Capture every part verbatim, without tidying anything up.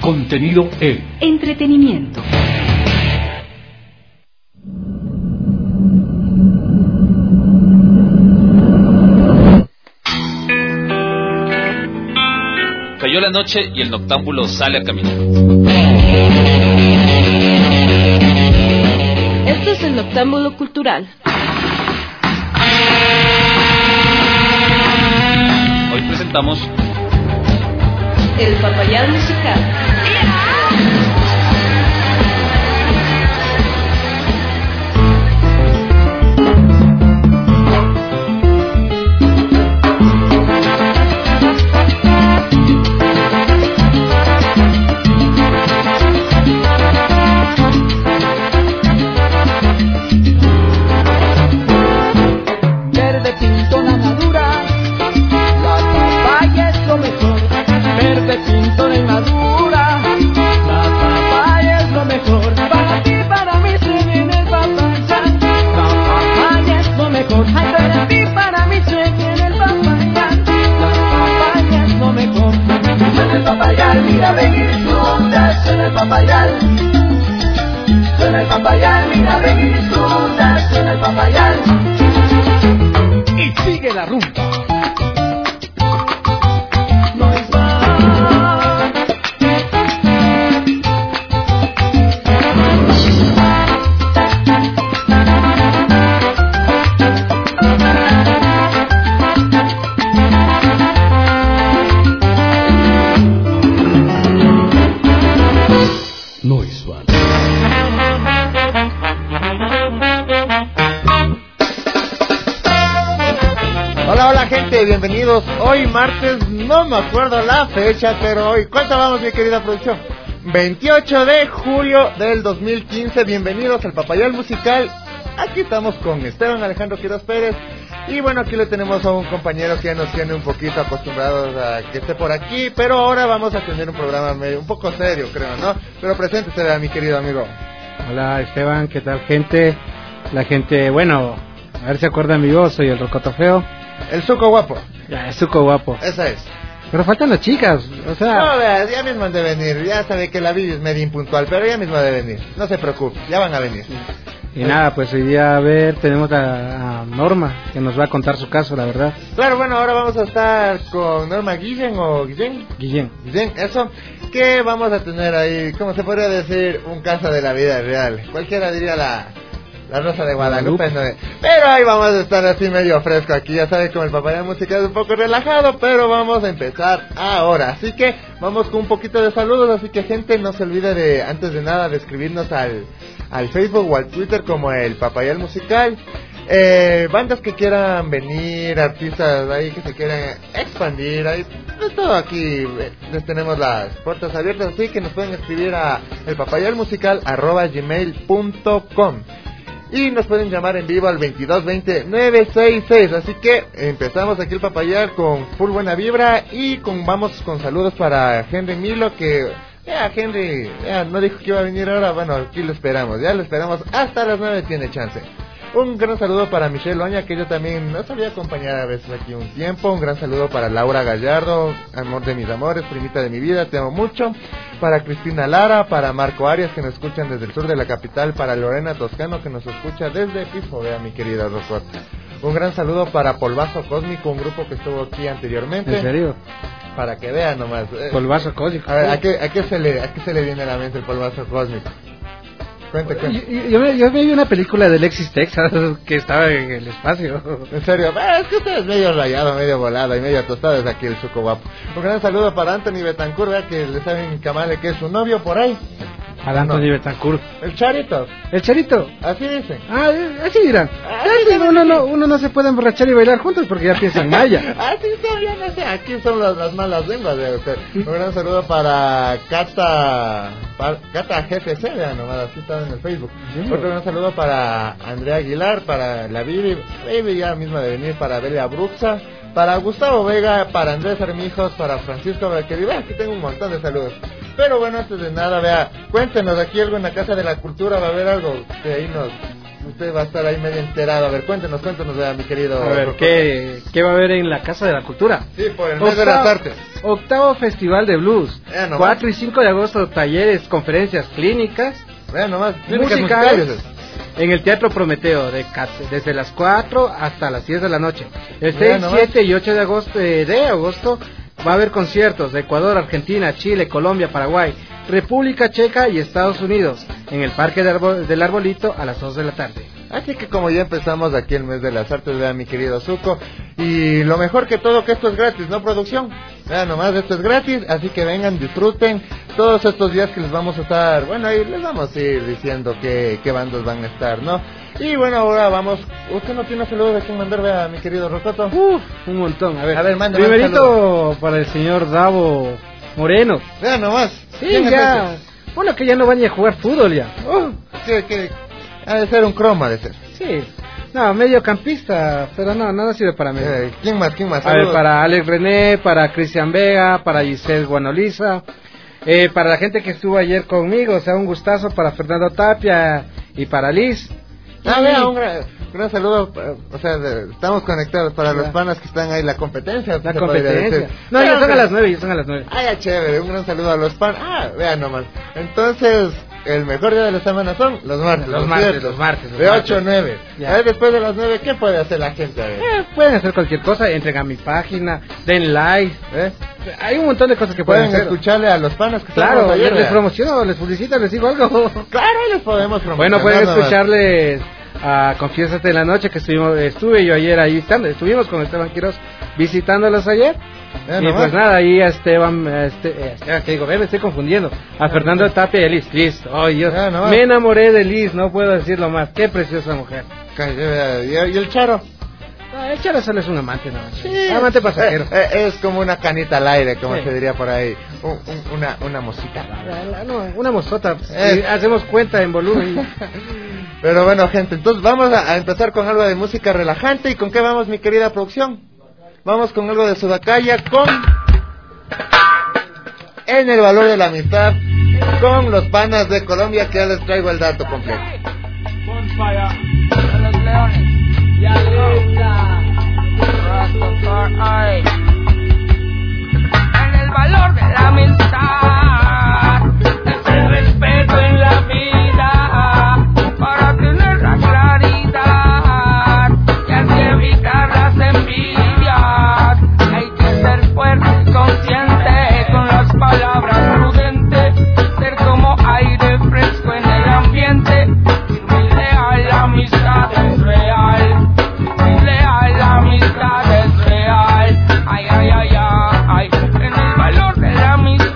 Contenido E. Entretenimiento. Cayó la noche y el noctámbulo sale a caminar. Esto es el Noctámbulo Cultural. Hoy presentamos El Papayal Musical. Mira venir disfruta, suena el papayal. Suena el papayal, mira venir disfruta, suena el papayal. Y sigue la rumba. No es más. Bienvenidos, hoy martes, no me acuerdo la fecha, pero hoy, ¿cuánto vamos, mi querida producción? veintiocho de julio del dos mil quince, bienvenidos al Papayal Musical. Aquí estamos con Esteban Alejandro Quiroz Pérez. Y bueno, aquí le tenemos a un compañero que ya nos tiene un poquito acostumbrados a que esté por aquí, pero ahora vamos a tener un programa medio, un poco serio, creo, ¿no? Pero preséntese a mi querido amigo. Hola Esteban, ¿qué tal, gente? La gente, bueno, a ver si acuerdan mi voz, soy el Rocoto Feo. El Zuco Guapo. Ya, el Zuco Guapo. Esa es. Pero faltan las chicas, o sea... No, veas, ya mismo han de venir. Ya sabe que la Vivi es medio impuntual, pero ya mismo ha de venir. No se preocupe, ya van a venir. Y nada, pues hoy día, a ver, tenemos a, a Norma, que nos va a contar su caso, la verdad. Claro, bueno, ahora vamos a estar con Norma Guillén, o Guillén. Guillén. Guillén, eso. Que vamos a tener ahí, ¿cómo se podría decir? Un caso de la vida real. Cualquiera diría la... La Rosa de Guadalupe, no es. Pero ahí vamos a estar así medio fresco aquí. Ya saben, como el Papayal Musical es un poco relajado, pero vamos a empezar ahora. Así que vamos con un poquito de saludos. Así que, gente, no se olvide de, antes de nada, de escribirnos al, al Facebook o al Twitter como el Papayal Musical. Eh, bandas que quieran venir, artistas ahí que se quieran expandir, ahí de todo aquí les tenemos las puertas abiertas. Así que nos pueden escribir a el papayal musical arroba gmail punto com. Y nos pueden llamar en vivo al veintidós veinte nueve sesenta y seis. Así que empezamos aquí el Papayal con full buena vibra. Y con vamos con saludos para Henry Milo, que ya Henry ya no dijo que iba a venir ahora. Bueno, aquí lo esperamos, ya lo esperamos hasta las nueve, tiene chance. Un gran saludo para Michelle Oña, que yo también nos había acompañado a veces aquí un tiempo. Un gran saludo para Laura Gallardo, amor de mis amores, primita de mi vida, te amo mucho. Para Cristina Lara, para Marco Arias, que nos escuchan desde el sur de la capital. Para Lorena Toscano, que nos escucha desde Piso, vea mi querida Rocot. Un gran saludo para Polvazo Cósmico, un grupo que estuvo aquí anteriormente. ¿En serio? Para que vean nomás. Polvazo Cósmico. A ver, ¿a qué, a qué se le, a qué se le viene a la mente el Polvazo Cósmico? Cuente, cuente. Yo, yo, me, yo me vi una película de Alexis Texas que estaba en el espacio. En serio, eh, es que usted es medio rayado, medio volado y medio tostado, es aquí el Zuco Guapo. Un gran saludo para Anthony Betancourt, vea que le saben camale que es su novio por ahí. Al Anthony no. Betancourt. El Charito. El Charito. Así dicen. Ah, así dirán. Ah, sí, uno, no, uno no se puede emborrachar y bailar juntos porque ya piensan maya. Así son, ya no sé, aquí son las, las malas lenguas de usted. Un gran saludo para Cata, para Cata G F C, vean nomás, así está en el Facebook. Sí. Otro gran saludo para Andrea Aguilar, para la Vivi, Vivi ya misma de venir, para Belia Bruxa, para Gustavo Vega, para Andrés Armijos, para Francisco Braqueri. Vea, aquí tengo un montón de saludos. Pero bueno, antes de nada, vea, cuéntenos aquí algo en la Casa de la Cultura, va a haber algo que ahí nos, usted va a estar ahí medio enterado. A ver, cuéntenos, cuéntenos, vea, mi querido. A ver, ¿qué, ¿qué va a haber en la Casa de la Cultura? Sí, por el mes de las artes. Octavo Festival de Blues. Eh, nomás. cuatro y cinco de agosto, talleres, conferencias, clínicas, Vean nomás, clínicas musicales, musicales. en el Teatro Prometeo, de, cat- desde las cuatro hasta las diez de la noche. El Vean seis, nomás. siete y ocho de agosto, eh, de agosto va a haber conciertos de Ecuador, Argentina, Chile, Colombia, Paraguay, República Checa y Estados Unidos, en el Parque del, Arbol- del Arbolito a las dos de la tarde. Así que como ya empezamos aquí el mes de las artes, vean mi querido Zuko, y lo mejor que todo que esto es gratis, ¿no, producción? Vean nomás, esto es gratis, así que vengan, disfruten todos estos días que les vamos a estar, bueno, ahí les vamos a ir diciendo qué, qué bandas van a estar, ¿no? Y bueno, ahora vamos, usted no tiene saludos de quién mandar, vea mi querido Rocoto. Uf, un montón. A ver, A ver, mándame un primerito para el señor Davo Moreno. Vean nomás. Sí, ¿quién es ya. Bueno, que ya no van ni a jugar fútbol ya. Oh, ese? ¿Qué, qué? Ha de ser un croma, de ser. sí. No, mediocampista, pero no, nada sirve para mí. Eh, ¿Quién más, quién más? A ver, Saludos. para Alex René, para Cristian Vega, para Giselle Guanoliza, eh, para la gente que estuvo ayer conmigo, o sea, un gustazo para Fernando Tapia y para Liz. Ah, Y- vea, un gran, gran saludo, eh, o sea, de- estamos conectados para los Ya. panas que están ahí, la competencia. La se podría competencia. decir. No, Pero, ellos son a pero- las nueve, ellos son a las nueve. Ah, ya, chévere, un gran saludo a los panas. Ah, vean nomás. Entonces, el mejor día de la semana son los martes. Los ¿no es martes, cierto? los martes, los De martes. ocho a nueve. Ya. A ver, después de las nueve, ¿qué puede hacer la gente? A ver. Eh, pueden hacer cualquier cosa, entren a mi página, den like, ¿Eh? hay un montón de cosas que pueden, Pueden hacer. escucharle a los panas que Claro, estamos ayer. les vea. promociono, les publicito, les digo algo. Claro, les podemos promocionar. Bueno, pueden nomás. escucharles a Confiésate en la Noche, que estuvimos, estuve yo ayer ahí visitando, estuvimos con Esteban Quiroz visitándolos ayer. Eh, Y nomás. pues nada, ahí a Esteban, a este, eh, Esteban, que digo, ve, me estoy confundiendo. A Fernando Tapia y a Liz. Liz, oh Dios, Ah, nomás. me enamoré de Liz, no puedo decirlo más. Qué preciosa mujer. Cállate, vea. ¿Y y el Charo? Ah, el Charo solo es un amante, no. Amante pasajero. Eh, eh, es como una canita al aire, como Sí. se diría por ahí. Un- un- una, una mosita. La- la- no, una mozota, Eh. si hacemos cuenta en volumen. Pero bueno, gente, entonces vamos a, a empezar con algo de música relajante. ¿Y con qué vamos, mi querida producción? Vamos con algo de Sudacaya, con En el valor de la amistad, con los panas de Colombia, que ya les traigo el dato completo. En el valor de la amistad, es el respeto en la vida, para tener la claridad y así evitar las envidias. Hay que ser fuerte, consciente, con las palabras prudentes, ser como aire fresco en el ambiente, firme y leal, la amistad es real, firme y leal, la amistad es real. Ay, ay, ay, ay, en el valor de la amistad.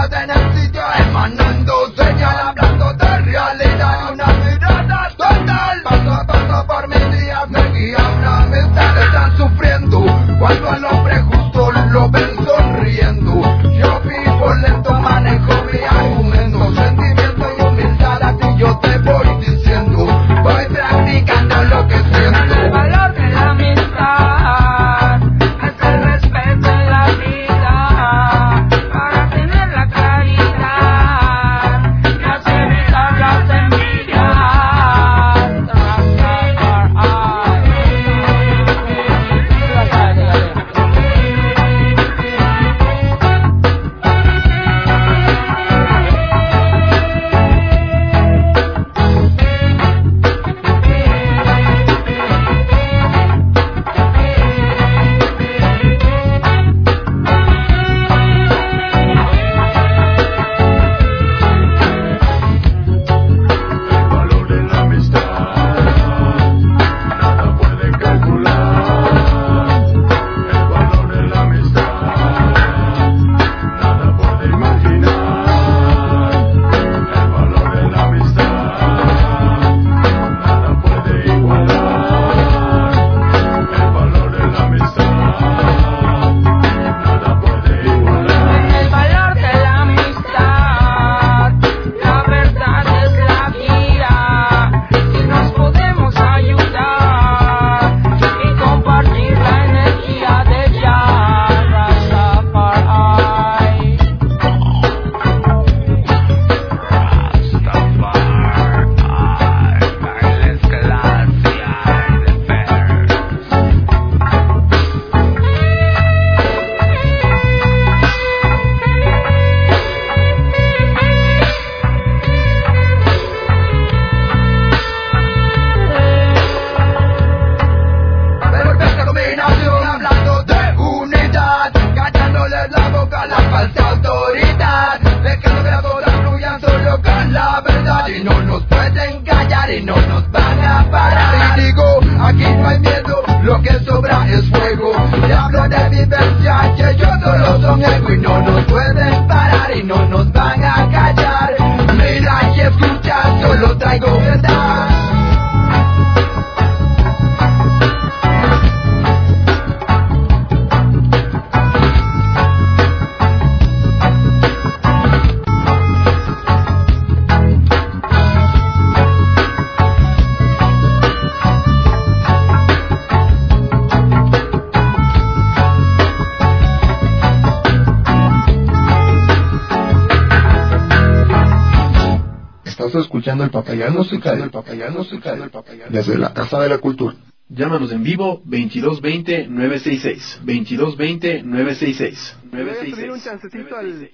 estrellas en el sitio emanando señal, hablando de realidad, una mirada total. Paso a paso por mis días me guía una amistad. Están sufriendo cuando al hombre justo lo ven sonriendo. Yo vivo lento, manejo mi argumento, sentimiento y humildad a ti yo te voy diciendo. Voy practicando lo que siento. El valor de la amistad es el respeto en la vida, para tener la claridad y así evitar las envidias. Escuchando el Papayal Musical, desde la Casa de la Cultura. Llámanos en vivo veintidós veinte nueve sesenta y seis, veintidós veinte nueve sesenta y seis. Voy a subir un chancecito al...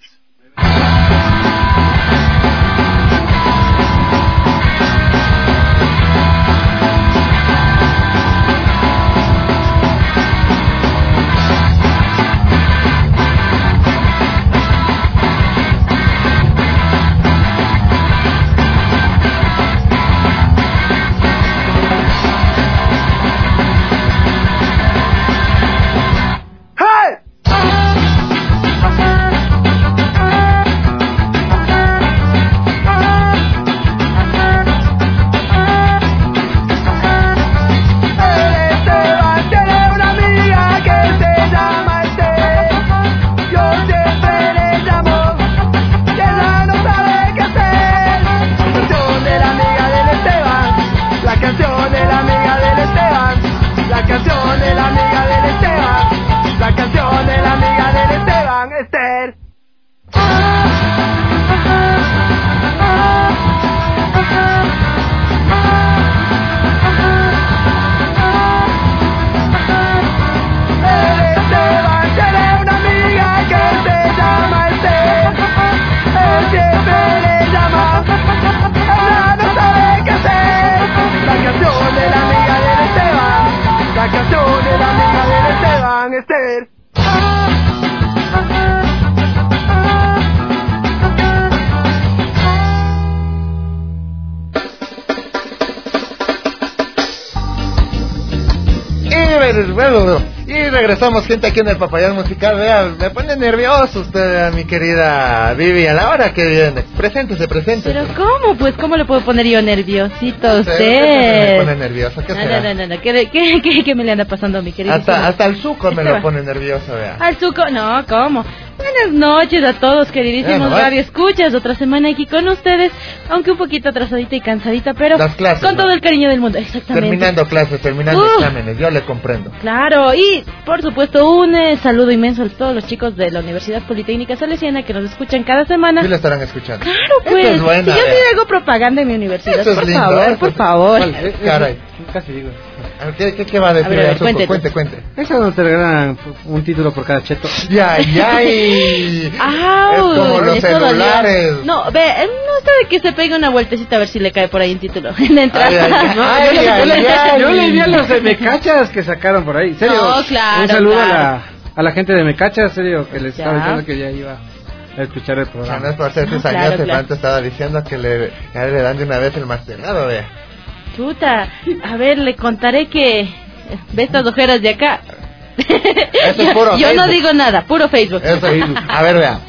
Y regresamos, gente, aquí en el Papayal Musical. Vea, me pone nervioso usted, vea, mi querida Vivi, a la hora que viene. Preséntese, preséntese. Pero ¿cómo? Pues, ¿cómo le puedo poner yo nerviosito a No sé, usted? me pone nervioso, ¿qué No, será? no, no, no, ¿qué, qué, qué, qué me le anda pasando a mi querido? Hasta, hasta el suco me Este lo va. pone nervioso, vea. Al suco, no, ¿cómo? Buenas noches a todos, queridísimos Bueno, va. radio escuchas. Otra semana aquí con ustedes, aunque un poquito atrasadita y cansadita, pero Las clases, con ¿no? todo el cariño del mundo. Exactamente. Terminando clases, terminando Uh. exámenes, yo le comprendo. Claro, y por supuesto un eh, saludo inmenso a todos los chicos de la Universidad Politécnica Salesiana que nos escuchan cada semana. Sí lo estarán escuchando. Claro, Eso pues, es buena, si yo vea. sí hago propaganda en mi universidad, Eso es por lindo, favor, eso por es- favor. ¿Cuál? Eh, Caray. eh, Casi digo. A ver, ¿Qué, qué, qué va a decir? A ver, a ver, Azuko? cuente. cuente, cuente. Esa no te regalan un título por cada cheto. Ya, ya, y... ¡Au! Es como los Eso dolió. celulares. No, ve, eh, no sabe que se pegue una vueltecita a ver si le cae por ahí un título en la entrada. Ay, ay, No, ay, yo, le- ay, yo le- ay. yo le di a los de Mecachas que sacaron por ahí. ¿Serio? No, claro, Un saludo claro. a, la, a la gente de Mecachas, serio, que les Ya. estaba diciendo que ya iba a escuchar el Ya programa. no es por ser No, cizañoso, claro, el claro. Manto estaba diciendo que le, ya le dan de una vez el mastelado, vea. Chuta, a ver, le contaré que ve estas ojeras de acá. Eso es puro Yo no Facebook. digo nada, puro Facebook. Eso, a ver, vea.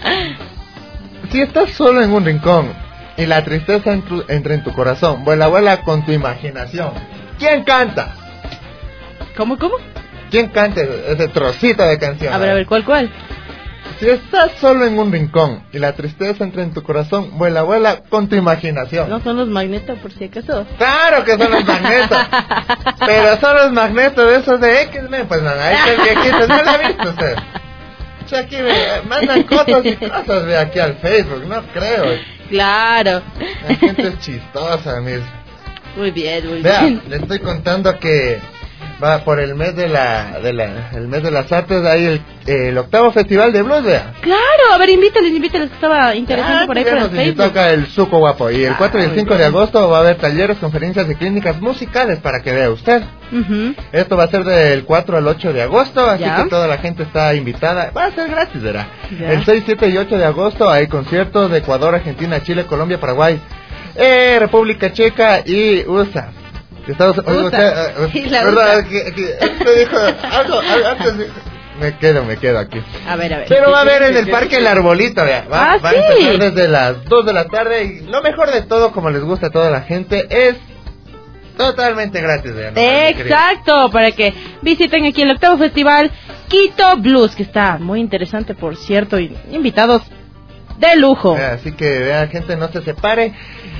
Si estás solo en un rincón y la tristeza entru- entra en tu corazón, vuela, vuela con tu imaginación. ¿Quién canta? ¿Cómo, cómo? ¿Quién canta ese trocito de canción? A ver, a ver, ¿cuál, cuál? Si estás solo en un rincón y la tristeza entra en tu corazón, vuela, vuela con tu imaginación. No son los magnetos, por si acaso. Claro que son los magnetos. Pero son los magnetos de esos de X-Men. Pues no, ahí está el viejito. ¿No lo ha visto usted? O sea, aquí ve, mandan cosas y cosas de aquí al Facebook. No creo. Claro. La gente es chistosa, mis. Muy bien, muy Vea, bien. le estoy contando que va por el mes de la, de la el mes de las artes, hay el, el octavo festival de blues, vea. Claro, a ver, invítales, invítales, que estaba interesante Ah, por ahí ya por el nos invitó Facebook. acá el Suco Guapo. Y el Ah, cuatro y el muy cinco de bien. agosto va a haber talleres, conferencias y clínicas musicales para que vea usted. Ujú. Esto va a ser del cuatro al ocho de agosto, así Ya. que toda la gente está invitada. Va a ser gratis, ¿verdad? Ya. El seis, siete y ocho de agosto hay conciertos de Ecuador, Argentina, Chile, Colombia, Paraguay, eh, República Checa y U S A. Estados U S A. Unidos, eh, Y la ¿verdad? U S A. Que, que usted dijo algo, algo antes dijo- me quedo, me quedo aquí. A ver, a ver. Pero va a haber en el parque El Arbolito, vea. Va, Ah, va sí. a empezar desde las dos de la tarde y lo mejor de todo, como les gusta a toda la gente, es totalmente gratis, vea. ¿no? Exacto, para que visiten aquí el octavo festival Quito Blues, que está muy interesante, por cierto, y invitados de lujo. Vea, así que, vea, gente, no se separe.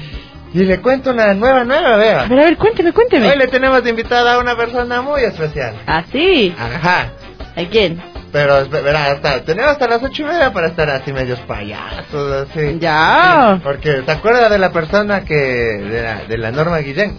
Y le cuento una nueva, nueva, vea. A ver, a ver, cuénteme, cuénteme. Hoy le tenemos de invitada a una persona muy especial. ¿Ah, sí? Ajá. ¿A quién? Pero, verá, hasta, tenemos hasta las ocho y media para estar así medios payasos, así. Ya. Sí, porque, ¿te acuerdas de la persona que, de la, de la Norma Guillén?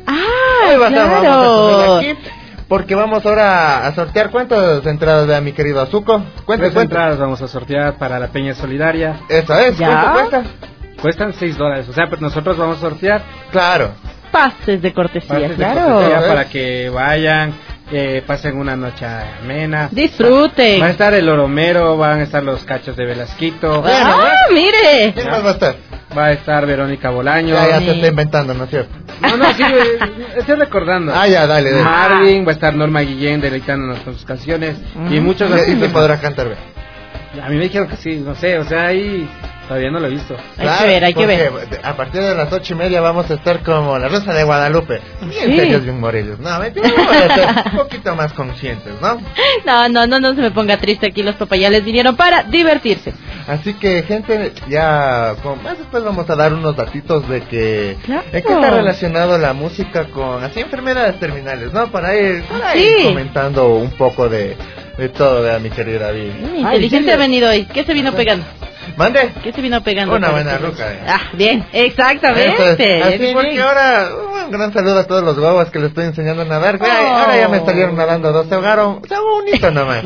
Ah, Hoy vas a- vamos a claro. tenerla aquí, porque vamos ahora a sortear. ¿Cuántas entradas de a mi querido Azuko? Cuente, Tres cuente. entradas vamos a sortear para la Peña Solidaria. Eso es, Ya. ¿cuánto cuesta? Cuestan seis dólares. O sea, pues nosotros vamos a sortear Claro. Pases de cortesía, pases de claro. cortesía para que vayan, eh, pasen una noche amena. Disfruten. Va a estar el Oromero, van a estar los cachos de Velasquito. ¡Ah, mire! ¿Quién más va a estar? Va a estar Verónica Bolaño. Ya, ya Sí. se está inventando, ¿no es cierto? No, no, sí, eh, estoy recordando. Ah, ya, dale, dale. Marvin, va a estar Norma Guillén deleitándonos con sus canciones. Y muchos Y, y artistas se podrá cantar, vea. más. A mí me dijeron que sí, no sé, o sea, ahí todavía no lo he visto. Hay que ver, hay que ver. porque A partir de las ocho y media vamos a estar como la Rosa de Guadalupe. Bien Sí. serios, bien morellos. No, mentira, vamos a ser un poquito más conscientes, ¿no? No, no, no, no se me ponga triste. Aquí los papayales vinieron para divertirse. Así que, gente, ya con más después vamos a dar unos datitos de que Claro. en qué está relacionado la música con así enfermedades terminales, ¿no? Para ir, para ir Sí. comentando un poco de, de todo, de mi querida Vivi. Mm, inteligente ha venido hoy. ¿Qué se vino pegando? Mande. ¿Qué se vino pegando? Una buena Parece? ruca, eh. Ah, bien, exactamente. Eso es. Bien, Así bien, porque bien. ahora un gran saludo a todos los guaguas que les estoy enseñando a nadar. Ay, Oh. ahora ya me salieron nadando dos, se ahogaron, se ahogó un hito nomás.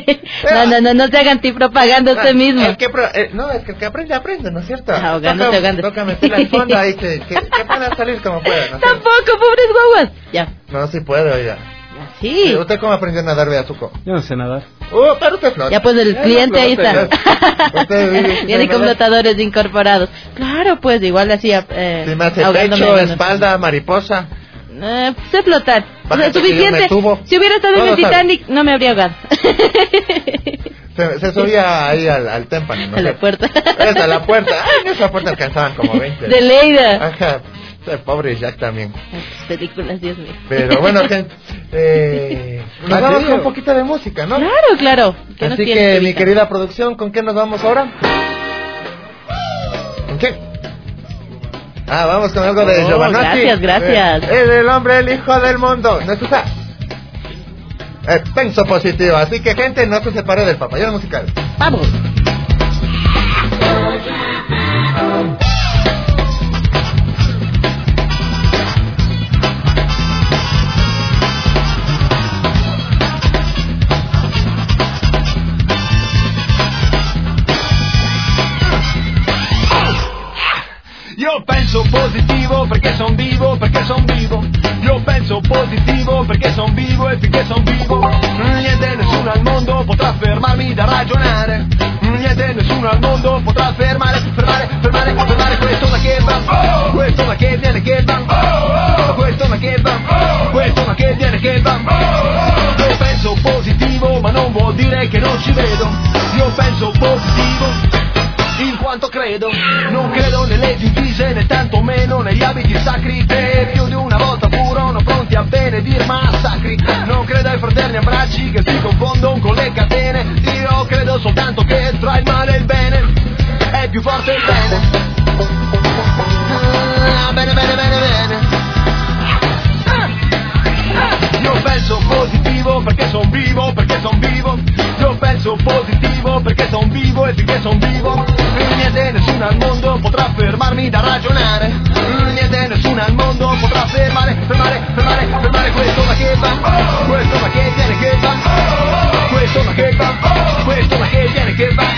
No, no, no, no se hagan antipropaganda usted mismo. El que pro- eh, no, es que el que aprende, aprende, ¿no es cierto? Ahogándose, toca, ahogándose. toca meterle al fondo ahí que, que, que pueda salir como pueda, ¿no es cierto? Tampoco, pobres guaguas. Ya. No, sí puede, oiga. Sí. ¿Usted cómo aprendió a nadar, Beazuco? Yo no sé nadar. Uh, pero usted flota. Ya pues el Eh, cliente ahí flote, está. ya. Usted vive- Viene con ¿verdad? flotadores incorporados. Claro, pues igual así. Eh, Si me hace ahogándome pecho, en- espalda, mariposa. Eh, sé flotar. O sea, Bájate que yo suficiente. me subo. Si hubiera estado No en lo el Titanic, no me habría ahogado. Se, se subía ahí al, al témpano, ¿no? A la puerta. Esa, la puerta. Ay, en esa puerta alcanzaban como veinte. De Leida. Ajá. El pobre Jack también. Películas, Dios mío. Pero bueno, gente, eh, nos vamos con un poquito de música, ¿no? Claro, claro. Así que, mi querida producción, ¿con qué nos vamos ahora? ¿Con qué? Ah, vamos con algo de oh, Giovanotti. Gracias, gracias. Eh, es el hombre, el hijo del mundo. ¿No es esa? Eh, penso positivo. Así que, gente, no se separe del papayón musical. ¡Vamos! Io penso positivo perché son vivo, perché son vivo. Io penso positivo perché son vivo e finché son vivo niente, nessuno al mondo potrà fermarmi da ragionare. Niente, nessuno al mondo potrà fermare, fermare, fermare, fermare questo ma che va, questo ma che viene che va, questo ma che va, questo ma che viene che va. Io penso positivo ma non vuol dire che non ci vedo. Io penso positivo in quanto credo, non credo nelle divise né tantomeno negli abiti sacri che più di una volta furono pronti a benedir massacri. Non credo ai fraterni abbracci che si confondono con le catene. Io credo soltanto che tra il male e il bene è più forte il bene. Ah, bene, bene, bene, bene. Ah, ah. Io penso positivo perché son vivo, perché son vivo. Io penso positivo perché son vivo e finché son vivo niente, nessuno al mondo potrà fermarmi da ragionare. Niente, nessuno al mondo potrà fermare, fermare, fermare, fermare questo ma che va, questo ma che viene che va, questo ma che va, questo ma che viene che va.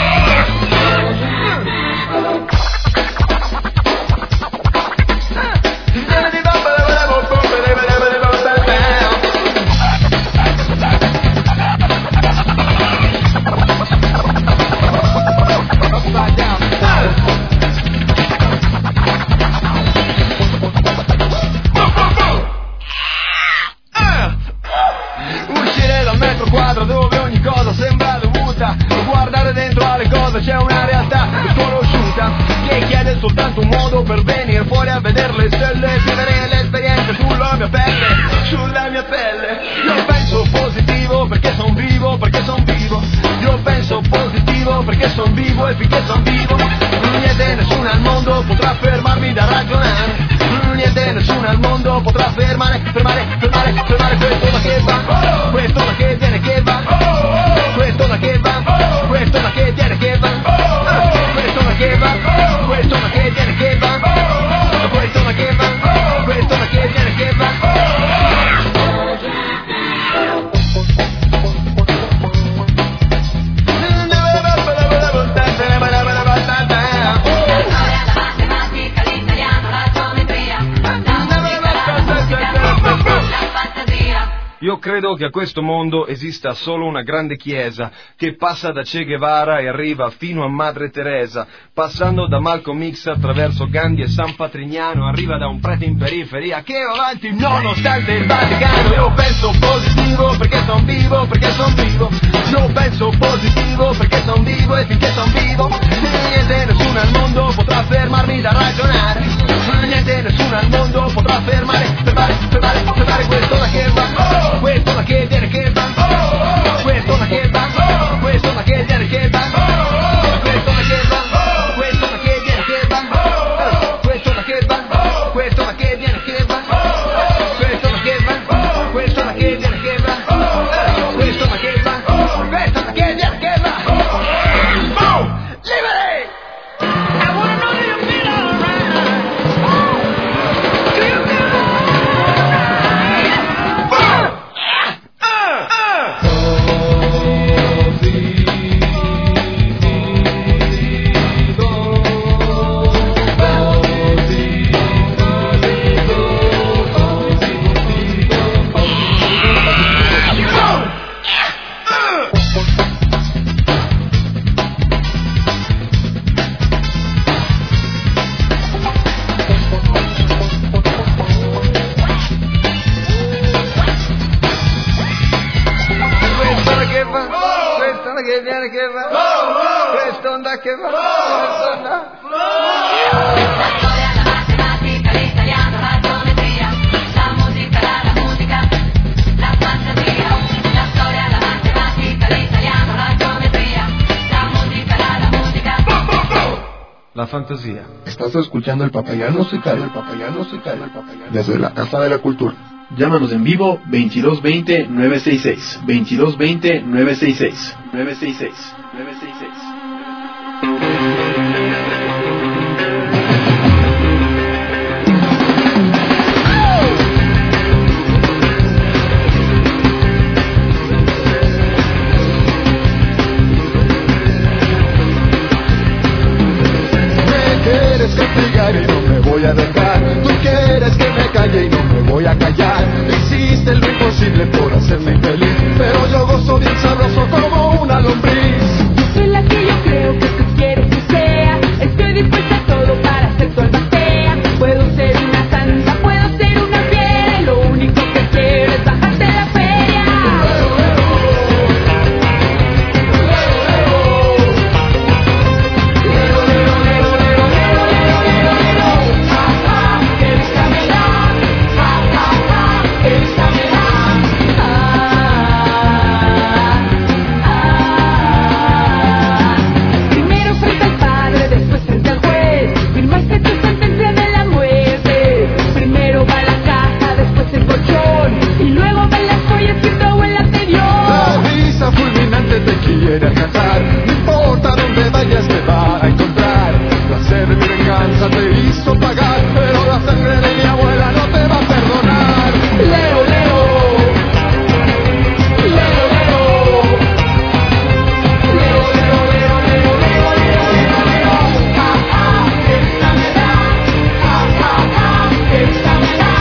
Dove ogni cosa sembra dovuta, guardare dentro alle cose c'è una realtà sconosciuta che chiede soltanto un modo per venire fuori a vedere le stelle, vivere l'esperienza sulla mia pelle, sulla mia pelle. Io penso positivo perché son vivo, perché son vivo. Io penso positivo perché son vivo e finché son vivo niente, nessuno al mondo potrà fermarmi da ragionare. Niente, nessuno al mondo potrà fermare, fermare, fermare, fermare questo ma che va, questo ma che viene che va, questo ma che va, questo ma che viene che va, questo ma che va, questo ma che viene che va, questo ma che va, questo ma che viene che va. Io credo che a questo mondo esista solo una grande chiesa che passa da Che Guevara e arriva fino a Madre Teresa, passando da Malcolm X attraverso Gandhi e San Patrignano, arriva da un prete in periferia che va avanti nonostante il Vaticano. Io penso positivo perché son vivo, perché son vivo. Io penso positivo perché son vivo e finché son vivo niente, nessuno al mondo potrà fermarmi da ragionare. Niente, nessuno al mondo potrà fermare, fermare, fermare, fermare questo ma che va, questo ma che viene che va, questo ma che va, questo ma che viene che va, questo ma che va, questo ma che viene che va, questo ma che va, questo ma che viene che va, questo ma che va, questo ma che viene che va, questo ma che va, questo ma che viene che va. Boom! Liberty! I wanna know that you feel alright. Do you feel alright? qué persona. La fantasía. Estás escuchando el Papayán Musical, el Papayán Musical, el Papayán desde la Casa de la Cultura. Llámanos en vivo veintidós veinte nueve sesenta y seis, veintidós veinte nueve sesenta y seis, nueve seis seis, nueve seis seis. Y no me voy a dejar. Tú quieres que me calle y no me voy a callar. Hiciste lo imposible por hacerme infeliz, pero yo gozo bien sabroso como una lombriz. Yo soy la que yo creo que tú quieres que sea. Estoy dispuesta a todo para ser tu albatea. Puedo ser una santa, puedo ser una fiera. Lo único que quiero es bajarte la feria. Te quiere alcanzar, no importa dónde vayas te va a encontrar. Placer de mi venganza te hizo pagar, pero la sangre de mi abuela no te va a perdonar. Leo, Leo, Leo, Leo, Leo, Leo, Leo, Leo, Leo, Leo, Leo, Leo, ja, ja, esta me da, ja, ja, ja, esta me da.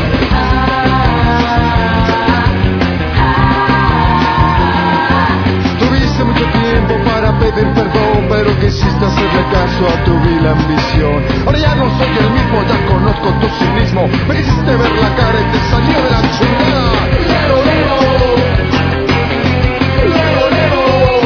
Mucho tiempo para pedir perdón, pero quisiste hacerle caso a tu vil ambición. Ahora ya no soy el mismo, ya conozco tu cinismo. Me hiciste ver la cara y te salió de la chingada. Lero, lero, lero, lero,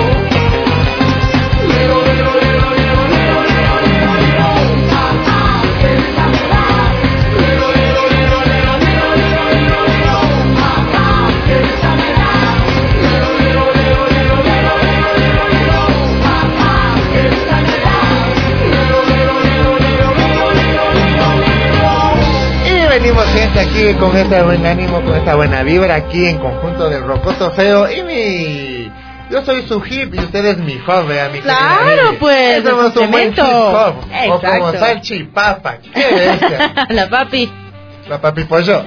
lero, lero, lero, lero, lero, lero, lero, lero, ah, ah, esta me da. Lero, lero, lero, lero, lero, lero, lero, lero, ah, ah, esta me da. Lero, lero, lero, lero, lero, lero, lero, ah, ah, esta me da. Lero, lero, lero, lero, lero, lero, lero, lero. Y venimos gente aquí con este buen ánimo, con esta buena vibra aquí en conjunto del Rocoto Feo y mi... Yo soy su hip y usted es mi hop, vea, mi Claro, querida. pues, Somos un buen hip complemento. hop. O Exacto. como salchipapa. ¿Qué bestia? La papi. La papi pollo.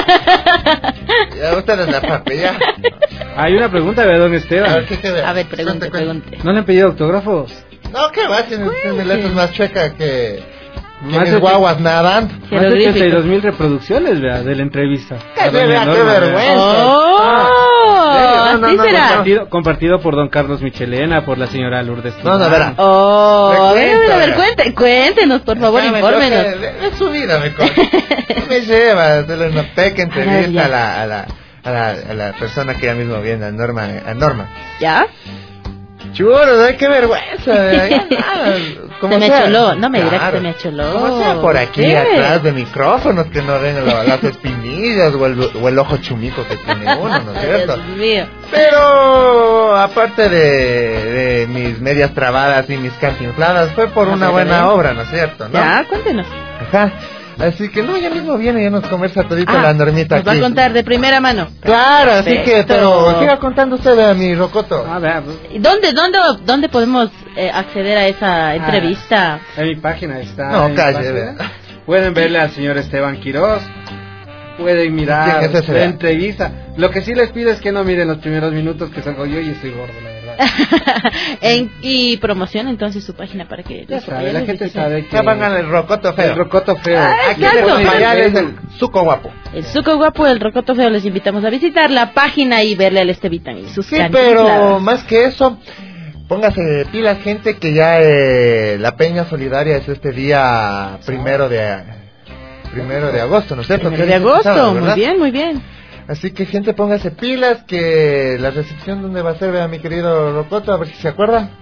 Ya usted es la papi, ya. Hay una pregunta de don Esteban. A ver, ¿qué te ve? A ver, pregunte, Cuente, cuente. pregunte. ¿No le han pedido autógrafos? No, ¿qué va? Tienes tienes letras más chueca que... Más Tienes de- guaguas nadando. Más de ochenta y dos mil reproducción vea, de la entrevista. ¡Qué, A doña vea, qué Norma, vea. vergüenza! ¡Oh! No, no, ¿Así no, será? Compartido, compartido por don Carlos Michelena, por la señora Lourdes. No, no, verá. Oh, a Le ver, a ver, a ver, cuento, cuente, cuéntenos, por favor, Déjame, infórmenos. creo que de- de su vida me co- me lleva a hacerle una pequeña entrevista ya. a la, a la, a la, a la persona que ya mismo viene, a Norma, a Norma. ¿Ya? Churro, ¿no? Qué vergüenza, de ahí nada, como Se me sea. acholó, no me dirá que Claro. se me acholó. Como sea por aquí ¿Qué? atrás de micrófonos, que no ven la- las espinillas o el, o el ojo chumico que tiene uno, ¿no es Ay, cierto? Dios mío. Pero aparte de, de mis medias trabadas y mis cantinfladas, fue por A una ver, buena a ver. obra, ¿no es cierto? ¿no? Ya, cuéntenos. Ajá. Así que no, ya mismo viene, ya nos conversa todito Ah, la Normita nos va a aquí. contar de primera mano. Claro, así que, Perfecto. pero siga contando usted a mi Rocoto. Ah, vea, pues, ¿Y ¿Dónde, dónde, dónde podemos eh, acceder a esa entrevista? en mi página está. No, en mi calle, página. vea. Pueden verle al señor Esteban Quiroz. Pueden mirar ¿Quién es ese, la vea? entrevista. Lo que sí les pido es que no miren los primeros minutos que salgo yo y estoy gordo, la verdad. En- y promociona entonces su página para que Ya los sabe, la papayales gente visiten. sabe que Ya pongan el Rocoto feo. el rocoto feo. Ah, Aquí exacto. el Papayal es el suco guapo. El Zuco Guapo del Rocoto Feo, les invitamos a visitar la página y verle al Estevitán y sus Sí, cantinfladas. pero más que eso, póngase pilas, gente, que ya eh, la Peña Solidaria es este día primero de primero de agosto, ¿no es cierto? Primero Que de es este agosto, sábado, muy ¿verdad? bien, muy bien. Así que gente, póngase pilas, que la recepción donde va a ser, vea mi querido Rocoto, a ver si se acuerda.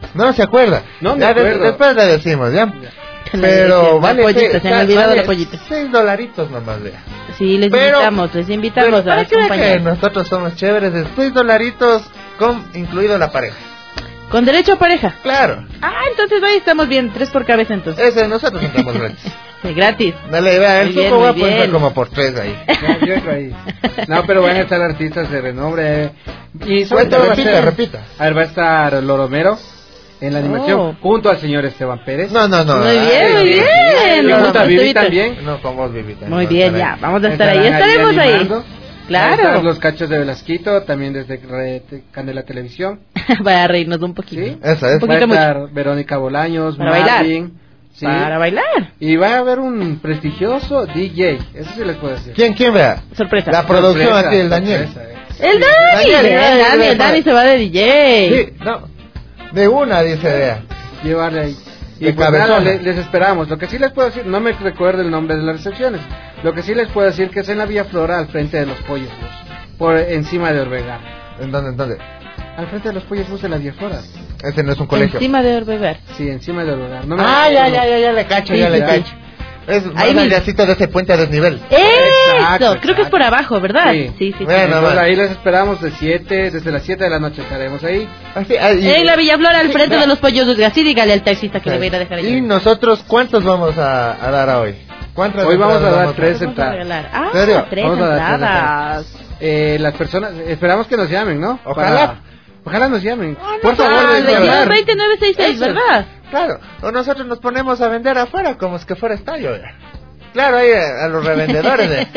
No se acuerda. No me Ya de- acuerdo. después le decimos, ¿ya? Le Pero decimos, vale, la pollita, seis- se me ha olvidado vale la pollita. seis dolaritos nomás, vea. Sí, les Pero- invitamos, les invitamos Pero a para que vean que acompañar. nosotros somos chéveres, de seis dolaritos con incluido la pareja. Con derecho a pareja. Claro. Ah, entonces ahí estamos bien, tres por cabeza entonces. Ese nosotros entramos gratis. Sí, gratis. Dale, vea, el Muy bien, suco va a muy poner bien. como por tres ahí. No, yo entro ahí. No, pero van a estar artistas de renombre. eh. Y sobre Cuenta, todo va a repita, ser- repita. A ver, va a estar Loromero en la animación, Oh. junto al señor Esteban Pérez. No, no, no. Muy bien, Ay, muy bien. Y Lo junto a vamos Vivi evitar. también. No, con vos, Vivita. Muy no, bien, estará ya, vamos a estar ahí. Estarán Estaremos ahí. animando. Van a estar Claro. los cachos de Velasquito, también desde Red Candela Televisión. Vaya a reírnos un poquito. ¿Sí? Eso Un es. Va a poquito mucho. estar Verónica Bolaños, Para bailar. Marvin. ¿sí? Para bailar. Y va a haber un prestigioso D J. Eso sí les puedo decir. ¿Quién, quién vea? Sorpresa. La producción Sorpresa, aquí, el Daniel. sorpresa, eh. El Dani, Daniel, el Daniel, Dani, el Daniel. Dani se va de D J. Sí, no. De una, dice, vea. Llevarle ahí. Y De pues nada, cabezona. le- les esperamos. Lo que sí les puedo decir, no me recuerdo el nombre de las recepciones. Lo que sí les puedo decir que es en la Villa Flora, al frente de los Pollos Bus, por encima de Orvegar. ¿En dónde, en dónde? Al frente de los Pollos Bus de la Villa Flora. Ese no es un colegio. Encima de Orbegar. Sí, encima de Orvegar. No me Ah, ya, recuerdo. ya, ya, ya le cacho, Sí, ya le sí, cacho. Es más Ahí mismo. allácito de ese puente a desnivel. Eso, Exacto, creo que es por abajo, ¿verdad? Sí. Sí, sí, sí. Bueno, Entonces, va. ahí les esperamos de siete, desde las siete de la noche estaremos ahí. Así, ah, y- En la Villaflora, al Sí, frente va. de los pollos de así, dígale al taxista que le va a ir a dejar Y allí. nosotros, ¿cuántos vamos a, a dar a hoy? ¿Cuántas Hoy vamos a entradas dar tres Vamos a entradas. regalar. Ah, ¿Serio? tres Vamos a dar tres entradas. Eh, las personas, esperamos que nos llamen, ¿no? Ojalá. Para- ojalá nos llamen. Por Ah, favor, el de llamar. veintidós veinte nueve sesenta y seis, Eso es. ¿verdad? Claro, o nosotros nos ponemos a vender afuera como si que fuera estadio. ya. Claro, ahí a a los revendedores. de-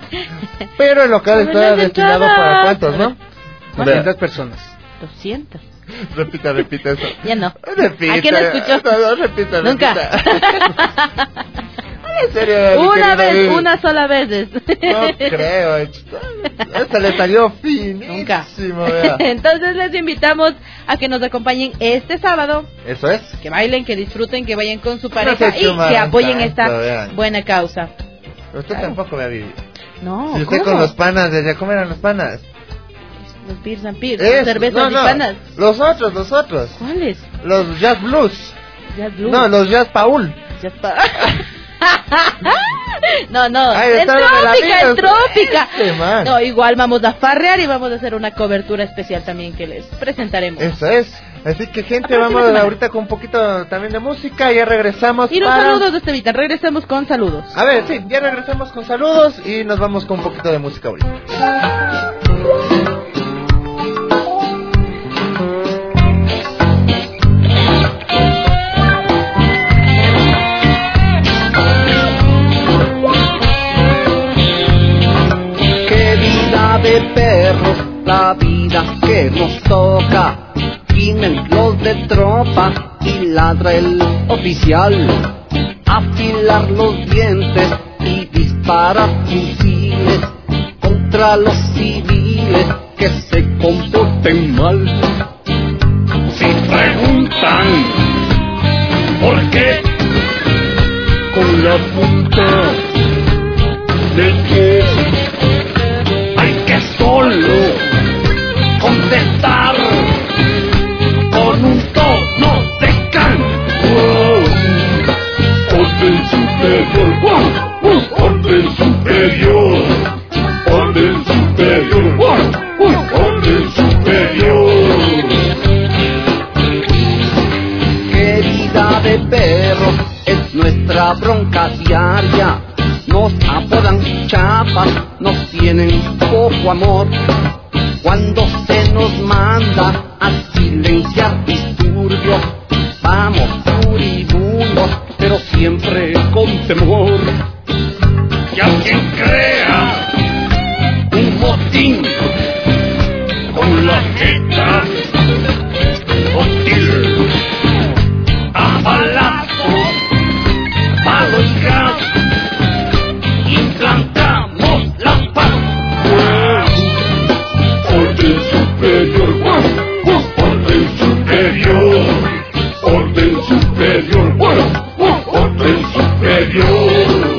Pero el local Sobre está las destinado entradas. para cuántos, ¿no? doscientas personas. doscientos. Repita, repita eso. Ya no. Repita. ¿A quién no escuchó? No, no, repita, Nunca. repita. En serio, mi Una querida vez, Vivi. una sola vez. es. No creo. Esta le salió finísimo, vea. Entonces les invitamos a que nos acompañen este sábado, Eso es. que bailen, que disfruten, que vayan con su pareja se y chumaran que apoyen tanto, esta vean. buena causa. Usted Claro. tampoco me ha vivido. No, Si usted ¿cómo? con los panas, ¿desde cómo eran los panas? Los beers and beers, Eso, cervezas no, y no. panas. Los otros, los otros. ¿Cuáles? Los Jazz Blues. Jazz Blue. No, los Jazz Paul. Jazz pa- no, no, Ay, el estaban en la Trópica, el vida, Trópica. este man. No, igual vamos a farrear y vamos a hacer una cobertura especial también que les presentaremos. Eso es. Así que, gente, La próxima vamos semana. ahorita con un poquito también de música. Ya regresamos. Y los para... saludos de este Vita, regresemos con saludos. A ver, sí, ya regresamos con saludos y nos vamos con un poquito de música ahorita. Qué vida de perros, la vida que nos toca. Vienen los de tropa y ladra el oficial. Afilar los dientes y disparar fusiles contra los civiles que se comporten mal. Si preguntan por qué, Con la punta de qué, hay que solo contestar con un tono de can. Wow. Orden superior, wow. Uh, orden superior, orden superior, wow. Uh, orden superior. Qué vida de perros es nuestra bronca diaria. Nos apodan chapas, nos tienen poco amor. Cuando se nos manda a silenciar disturbios, vamos furibundos, pero siempre con temor. Y a quien crea un motín con la jeta hostil, a balazos, palo y gas, implantamos la paz. Orden superior, wow, wow, orden superior, orden superior, wow, wow, orden superior.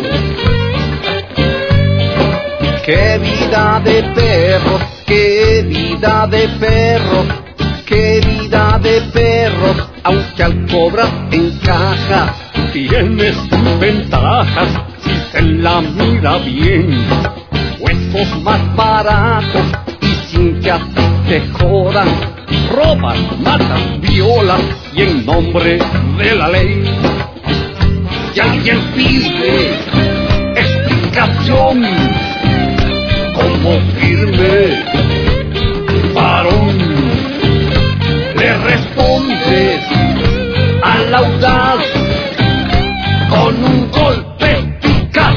Qué vida de perros, qué vida de perros, qué vida de perros, aunque al cobrar encaja, tiene sus ventajas si se la mira bien. Puestos más baratos y sin que a ti te jodan, roban, matan, violan y en nombre de la ley. Si alguien pide explicación, como firme varón, le respondes al audaz con un golpe eficaz.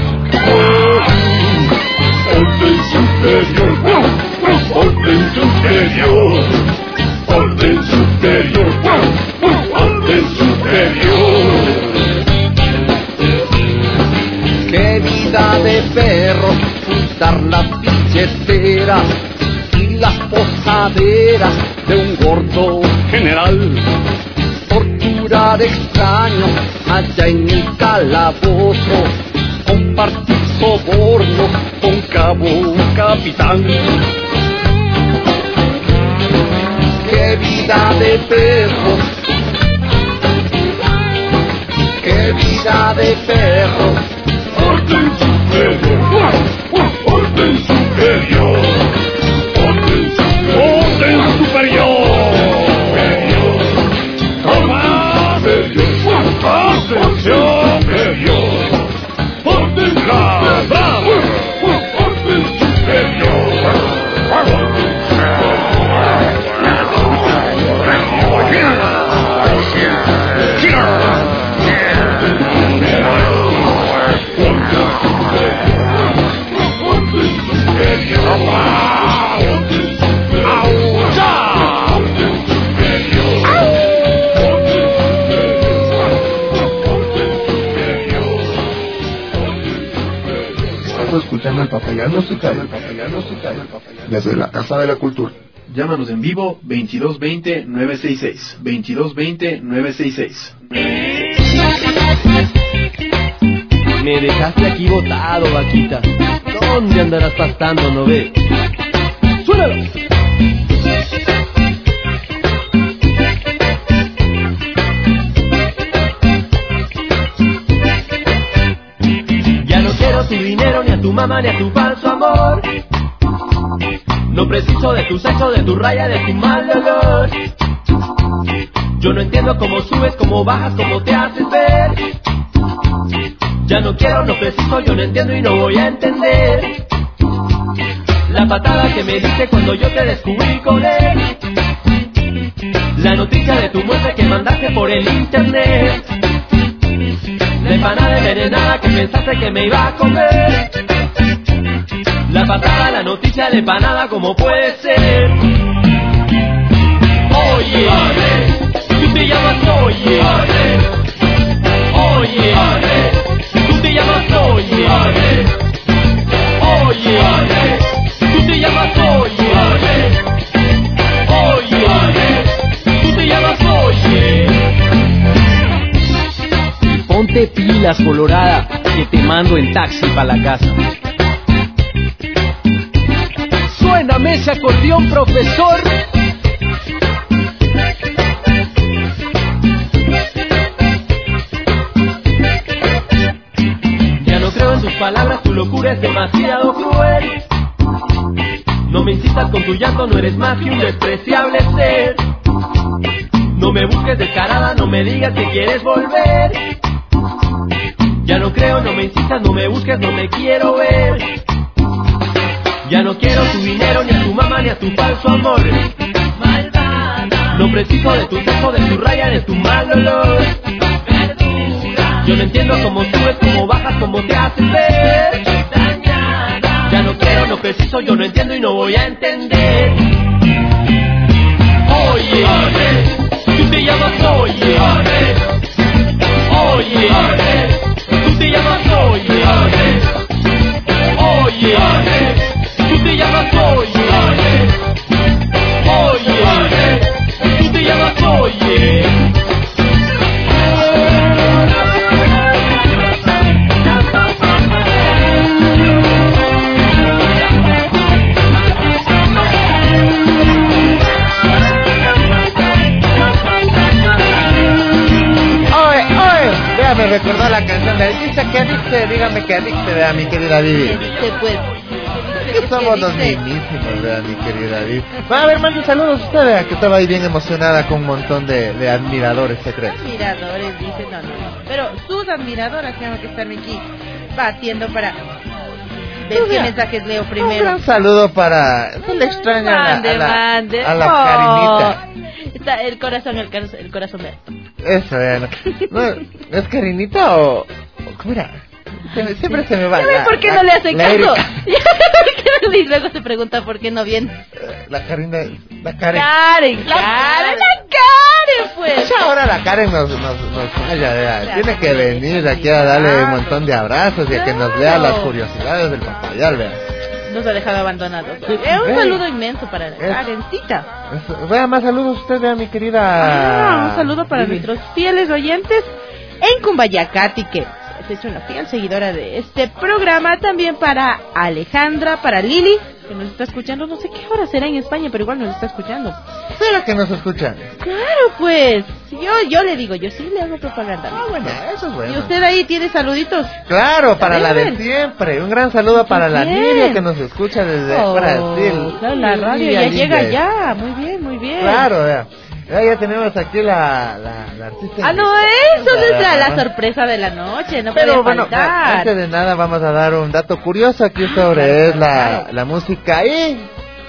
Orden superior, orden superior, orden superior, orden superior. Qué vida de perro, dar la billetera y las posaderas de un gordo general. Torturar extraños allá en el calabozo, compartir sobornos con cabo capitán. Qué vida de perro, qué vida de perro. Orden superior, orden superior, orden superior, orden superior, toma superior, atención superior, orden bravo, orden superior, escuchando el Papayal no se cae, el Papayal no se cae, el Papayal desde la Casa de la Cultura. Llámanos en vivo veintidós veinte, nueve sesenta y seis, veintidós veinte, nueve sesenta y seis. Me dejaste aquí botado, vaquita. ¿Dónde andarás pastando, no ves? ¡Suélalo! Ya no quiero tu dinero, ni a tu mamá, ni a tu falso amor. No preciso de tu sexo, de tu raya, de tu mal olor. Yo no entiendo cómo subes, cómo bajas, cómo te haces ver. Ya no quiero, no preciso, yo no entiendo y no voy a entender. La patada que me diste cuando yo te descubrí con él. La noticia de tu muerte que mandaste por el internet. La empanada envenenada que pensaste que me iba a comer. La patada, la noticia, la empanada, ¿cómo puede ser? Oye, tú te llamas Oye. Oye, tú te llamas Oye. Oye, tú te llamas Oye. Oye, tú te llamas Oye. Ponte pilas, colorada, que te mando en taxi para la casa. Suéname ese acordeón, profesor. Ya no creo en tus palabras, tu locura es demasiado cruel. No me insistas con tu llanto, no eres más que un despreciable ser. No me busques descarada, no me digas que quieres volver. Ya no creo, no me insistas, no me busques, no te quiero ver. Ya no quiero tu dinero, ni a tu mamá, ni a tu falso amor. Malvada. No preciso de tu sexo, de tu raya, de tu mal olor. Verdura. Yo no entiendo cómo subes, cómo bajas, cómo te haces ver. Dañada. Ya no quiero, no preciso, yo no entiendo y no voy a entender. Oye, tú te llamas Oye. Oye, tú te llamas Oye. Oye, tú te llamas Oye. Oye, tú te llamas Oye. ¿Qué dice, vea, mi querida Vivi? ¿Qué dice, pues? Que somos los mismísimos, vea, mi querida Vivi. Va a ver, mande saludos a usted, vea, que estaba ahí bien emocionada con un montón de, de admiradores, ¿se cree? Admiradores, dice, no, no, no. Pero sus admiradoras tienen que estarme aquí batiendo para ver qué mensajes leo primero. Un gran saludo para... Se le extraña mande, a la, mande. a la Oh. Karinita. Está el corazón, el, corazón, el corazón de Eso, vea. No, no, ¿es Karinita o...? o ¿Cómo era? Se- Siempre se me va. ¿Sabe la- por qué la- no le hacen la caso? Erika. Y luego se pregunta por qué no viene. La Karina, la Karen. Karen, La Karen, la Karen, pues. Ya ahora la Karen nos, nos, nos falla, vea. Claro, Tiene que venir aquí a darle un montón de abrazos y a que nos lea las curiosidades del papayal, vea. Nos ha dejado abandonados. Sí, Es un ve. saludo inmenso para la Es- Karencita. Eso. Vea, más saludos usted, vea, mi querida. Ah, un saludo para Vivi. nuestros fieles oyentes en Cumbayacati, que has hecho una fiel seguidora de este programa. También para Alejandra, para Lili, que nos está escuchando. No sé qué hora será en España, pero igual nos está escuchando. ¿Será que nos escuchan? Claro, pues. Yo, yo le digo, yo sí le hago propaganda. Ah, bueno, eso es bueno. Y usted ahí tiene saluditos. Claro, para la de Bien. siempre. Un gran saludo para la Bien. Nidia que nos escucha desde Oh, Brasil. claro, la radio Nidia ya llega Linde. ya. Muy bien, muy bien. Claro, vea. Ya, ya tenemos aquí la, la, la artista. Ah, no, eso es la, la sorpresa de la noche, no Pero puede bueno, faltar. antes de nada vamos a dar un dato curioso aquí sobre claro, es la, claro. la música y,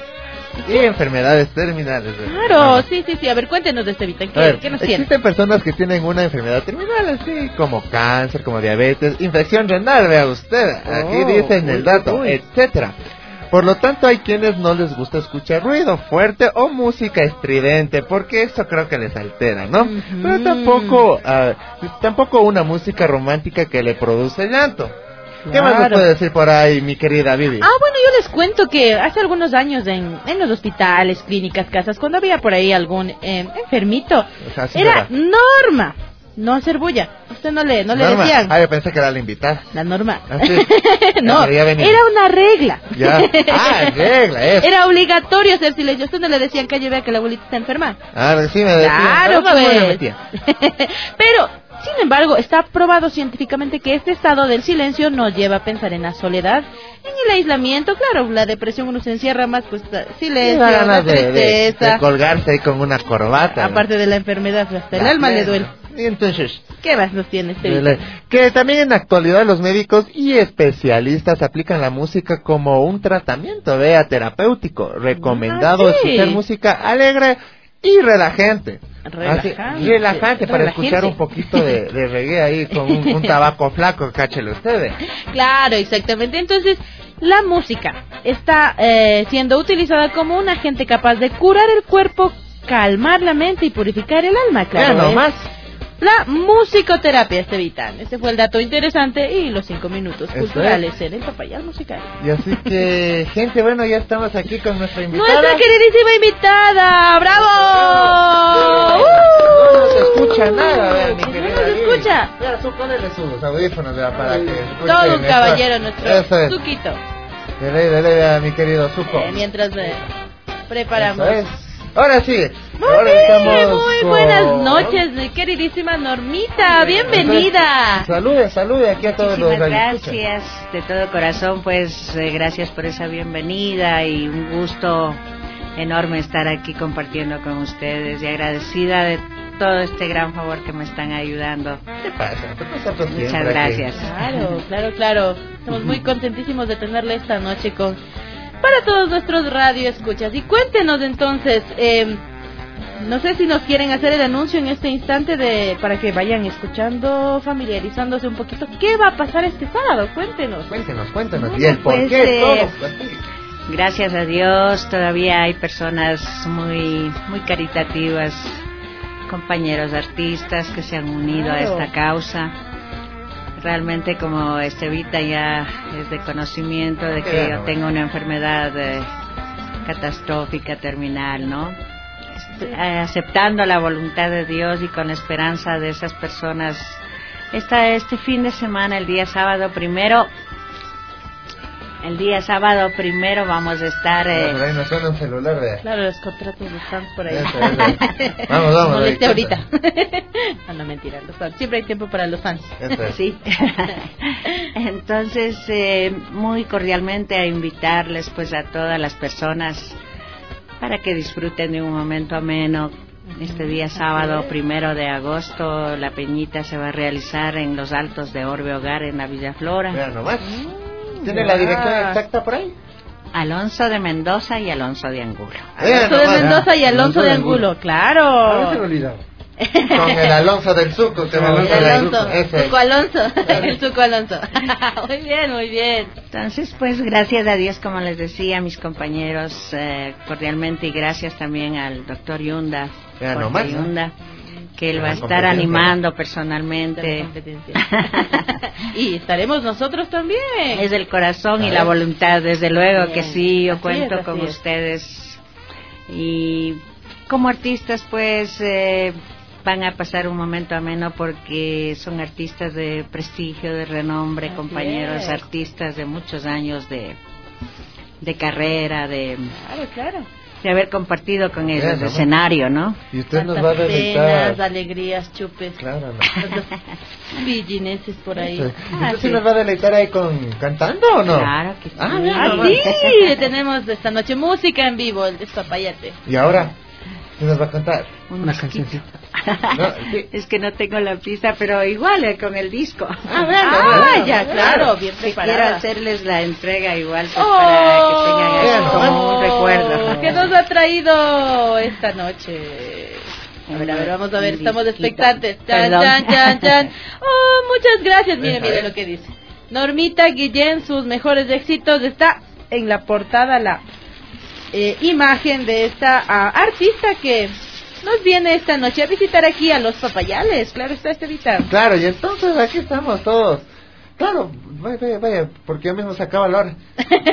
y enfermedades terminales. Claro, sí, sí, sí. A ver, cuéntenos de este Vita. A ¿Qué, ver, ¿qué nos tiene? existen personas que tienen una enfermedad terminal así como cáncer, como diabetes, infección renal, vea usted, aquí Oh, dice en el uy, dato, uy. etcétera. Por lo tanto, hay quienes no les gusta escuchar ruido fuerte o música estridente, porque eso creo que les altera, ¿no? Ujú. Pero tampoco, ah, tampoco una música romántica que le produce llanto. ¿Qué más nos Claro. puede decir por ahí, mi querida Vivi? Ah, bueno, yo les cuento que hace algunos años en, en los hospitales, clínicas, casas, cuando había por ahí algún eh, enfermito, O sea, sí, era ¿verdad? norma no hacer bulla. Usted no le, no le Norma. decían. Ah, yo pensé que era la invitada. La norma. Ah, sí. No, Ya quería venir. era una regla. Ya. Ah, regla, eso. Era obligatorio hacer silencio. Usted no le decían que vea que la abuelita está enferma. Ah, sí me decía. Claro, pero no me pues. metía. Pero, sin embargo, está probado científicamente que este estado del silencio nos lleva a pensar en la soledad, en el aislamiento. Claro, la depresión uno se encierra más, pues silencio, Me da la ganas de, de, tristeza. de colgarse ahí con una corbata. ¿no? Aparte de la enfermedad, hasta el La alma le plena. duele. Y entonces, ¿Qué más nos tiene este de video? la- que también en la actualidad los médicos y especialistas aplican la música como un tratamiento, vea, terapéutico, recomendado Ah, sí. escuchar música alegre y relajante. Relajante. Así, relajante para Relajante. escuchar un poquito de, de reggae ahí con un, un tabaco flaco, cáchele ustedes. Claro, exactamente. Entonces, la música está eh, siendo utilizada como un agente capaz de curar el cuerpo, calmar la mente y purificar el alma, claro. Ya es nomás. La musicoterapia, este Vitán. Este fue el dato interesante y los cinco minutos Eso culturales en el papayal musical. Y así que, gente, bueno, ya estamos aquí con nuestra invitada. ¡Nuestra queridísima invitada! ¡Bravo! No se escucha nada, vea, mi No querida se Vivi. escucha. Vea, su, ponele sus audífonos, vea, para que escuchen. Todo un esto. caballero nuestro Eso es. Zuquito. Dele, dele, vea, mi querido Zuko. Eh, mientras eh, preparamos. Eso es. Ahora sí. Muy Ahora bien, estamos muy con- buenas noches, mi queridísima Normita, bienvenida. Salude, salude aquí a todos los Muchísimas radioescuchas. gracias de todo corazón, pues eh, gracias por esa bienvenida y un gusto enorme estar aquí compartiendo con ustedes y agradecida de todo este gran favor que me están ayudando. ¿Qué pasa? Nosotros Muchas siempre gracias. Claro, claro, claro. Estamos muy contentísimos de tenerle esta noche con para todos nuestros radioescuchas. Y cuéntenos entonces, eh, no sé si nos quieren hacer el anuncio en este instante de para que vayan escuchando, familiarizándose un poquito. ¿Qué va a pasar este sábado? Cuéntenos. Cuéntenos, cuéntenos. Bueno, y el por pues, qué, eh, todo. así. Gracias a Dios todavía hay personas muy muy caritativas, compañeros artistas que se han unido Claro. a esta causa. Realmente, como Estevita ya es de conocimiento de que Claro. yo tengo una enfermedad eh, catastrófica terminal, ¿no? Est- eh, aceptando la voluntad de Dios y con esperanza de esas personas. Esta, este fin de semana, el día sábado primero, El día sábado primero vamos a estar... Eh... Por ahí nos suena un celular de... Claro, los contratos de fans por ahí. Eso, eso. Vamos, vamos. Moleste ahorita. No, no, mentira, los fans. Siempre hay tiempo para los fans. Eso es. Sí. Entonces, eh, muy cordialmente a invitarles pues a todas las personas para que disfruten de un momento ameno. Este día sábado primero de agosto, la peñita se va a realizar en los Altos de Orbe Hogar en la Villa Flora. Vean nomás. ¿Tiene la dirección exacta por ahí? Alonso de Mendoza y Alonso de Angulo. Alonso de Mendoza y Alonso de Angulo, claro. A se me olvidó. Con el Alonso del Suco que vamos a El ver. Alonso, Suco Alonso, el Suco Alonso. Muy bien, muy bien. Entonces, pues gracias a Dios, como les decía a mis compañeros, eh, cordialmente, y gracias también al doctor Yunda, Ya, nomás, Yunda, que él La va a estar animando personalmente. Y estaremos nosotros también. Es el corazón y la voluntad, desde luego Bien. que sí, yo Así cuento es, con así es. ustedes. Y como artistas, pues eh, van a pasar un momento ameno porque son artistas de prestigio, de renombre, Así compañeros es. artistas de muchos años de, de carrera, de, Claro, claro. de haber compartido con ellos Bien, el ¿no? escenario, ¿no? Y usted nos va a Tantas deleitar. penas, alegrías, chupes. Claro, no. Villineses por ahí. Eso. Ah, ¿Usted sí. sí nos va a deleitar ahí con cantando o no? Claro que sí. Ah, bien, Ah, nomás. sí, tenemos esta noche música en vivo, el Despapayate. ¿Y ahora? ¿Qué nos va a cantar? Una cancioncita. No, sí. Es que no tengo la pista, pero igual eh, con el disco. Ah, bueno, Ah, bueno, ya, bueno. claro, bien Que quiero preparada. hacerles la entrega igual pues, Oh, para que tengan Bien, eso como un recuerdo. ¿Qué nos ha traído esta noche? A ver, a ver, vamos a ver, estamos expectantes. Chan, Perdón. chan, chan, chan. Oh, muchas gracias. Mire, Ven, a mire ver. lo que dice. Normita Guillén, sus mejores éxitos. Está en la portada la eh, imagen de esta ah, artista que nos viene esta noche a visitar aquí a Los Papayales. Claro está, este Vita. Claro, y entonces aquí estamos todos. Claro, vaya, vaya, vaya, porque ya mismo se acaba la hora.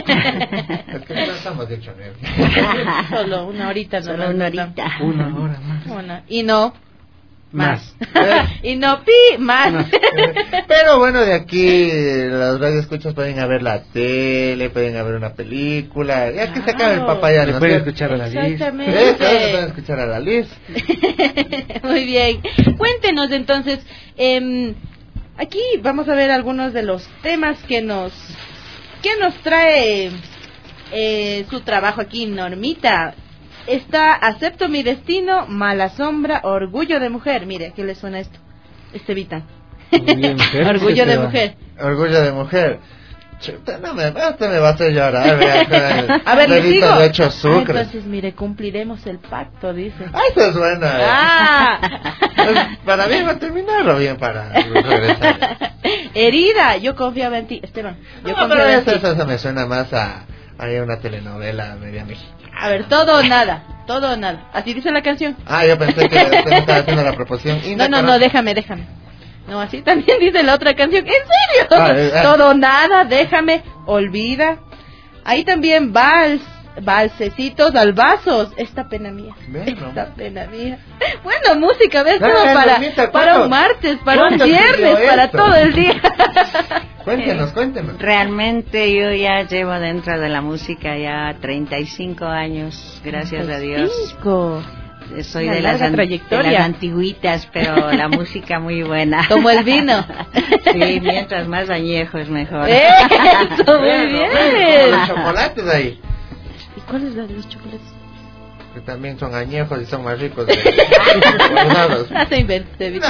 Es que no estamos de hecho Solo una horita. Solo nomás, una ¿no? horita. Una hora más. Una. Y no Más. y no pi más. Pero bueno, de aquí las radioescuchas pueden ver la tele, pueden ver una película. Ya que se acaba el papayal, Le ¿no? pueden ¿Sí? escuchar a la Liz. Exactamente. Eso, eso, pueden escuchar a la Liz. Muy bien. Cuéntenos entonces, eh, aquí vamos a ver algunos de los temas que nos que nos trae eh, su trabajo aquí, Normita. Está Acepto mi destino, Mala sombra, Orgullo de mujer. Mire, ¿qué le suena esto? Este Vita. Orgullo de mujer, Orgullo ¿qué de te va? mujer. Orgullo de mujer. Chuta, no me, este me va a hacer llorar. Vea, A ver, les dedito digo. de ocho Ah, sucres. entonces, mire, cumpliremos el pacto, dice. Ah, eso es buena. eh. Ah. Pues, para mí va a terminarlo bien para regresar. Herida, yo confiaba en ti, Esteban. Yo No, pero confiaba en eso, ti. eso, eso me suena más a, a una telenovela media mexicana. A ver, todo o nada, todo o nada. Así dice la canción. Ah, yo pensé que usted me estaba haciendo la proposición. No, no, no, déjame, déjame. No, así también dice la otra canción. ¿En serio? Ah, eh, ah. Todo o nada, déjame, olvida. Ahí también vals, valsecitos, albazos. Esta pena mía. Ve, no. Esta pena mía. Bueno, música, ¿ves? No, Todo no, para, Normita, para ¿cuánto- un martes, para un cuánto viernes, sirvió para esto? todo el día. Cuéntenos, cuéntenos. Realmente yo ya llevo dentro de la música ya treinta y cinco años, gracias a Dios. Cinco. Soy Una de las, larga an- de trayectoria. las antiguitas, pero la música muy buena. Como el vino. Sí, mientras más añejo es mejor. Eso, muy Bueno, bien. bueno, como los chocolates ahí. ¿Y cuál es la de los chocolates? Que también son añejos y son más ricos. De, guardados. Ah, se inventé, No, Vita.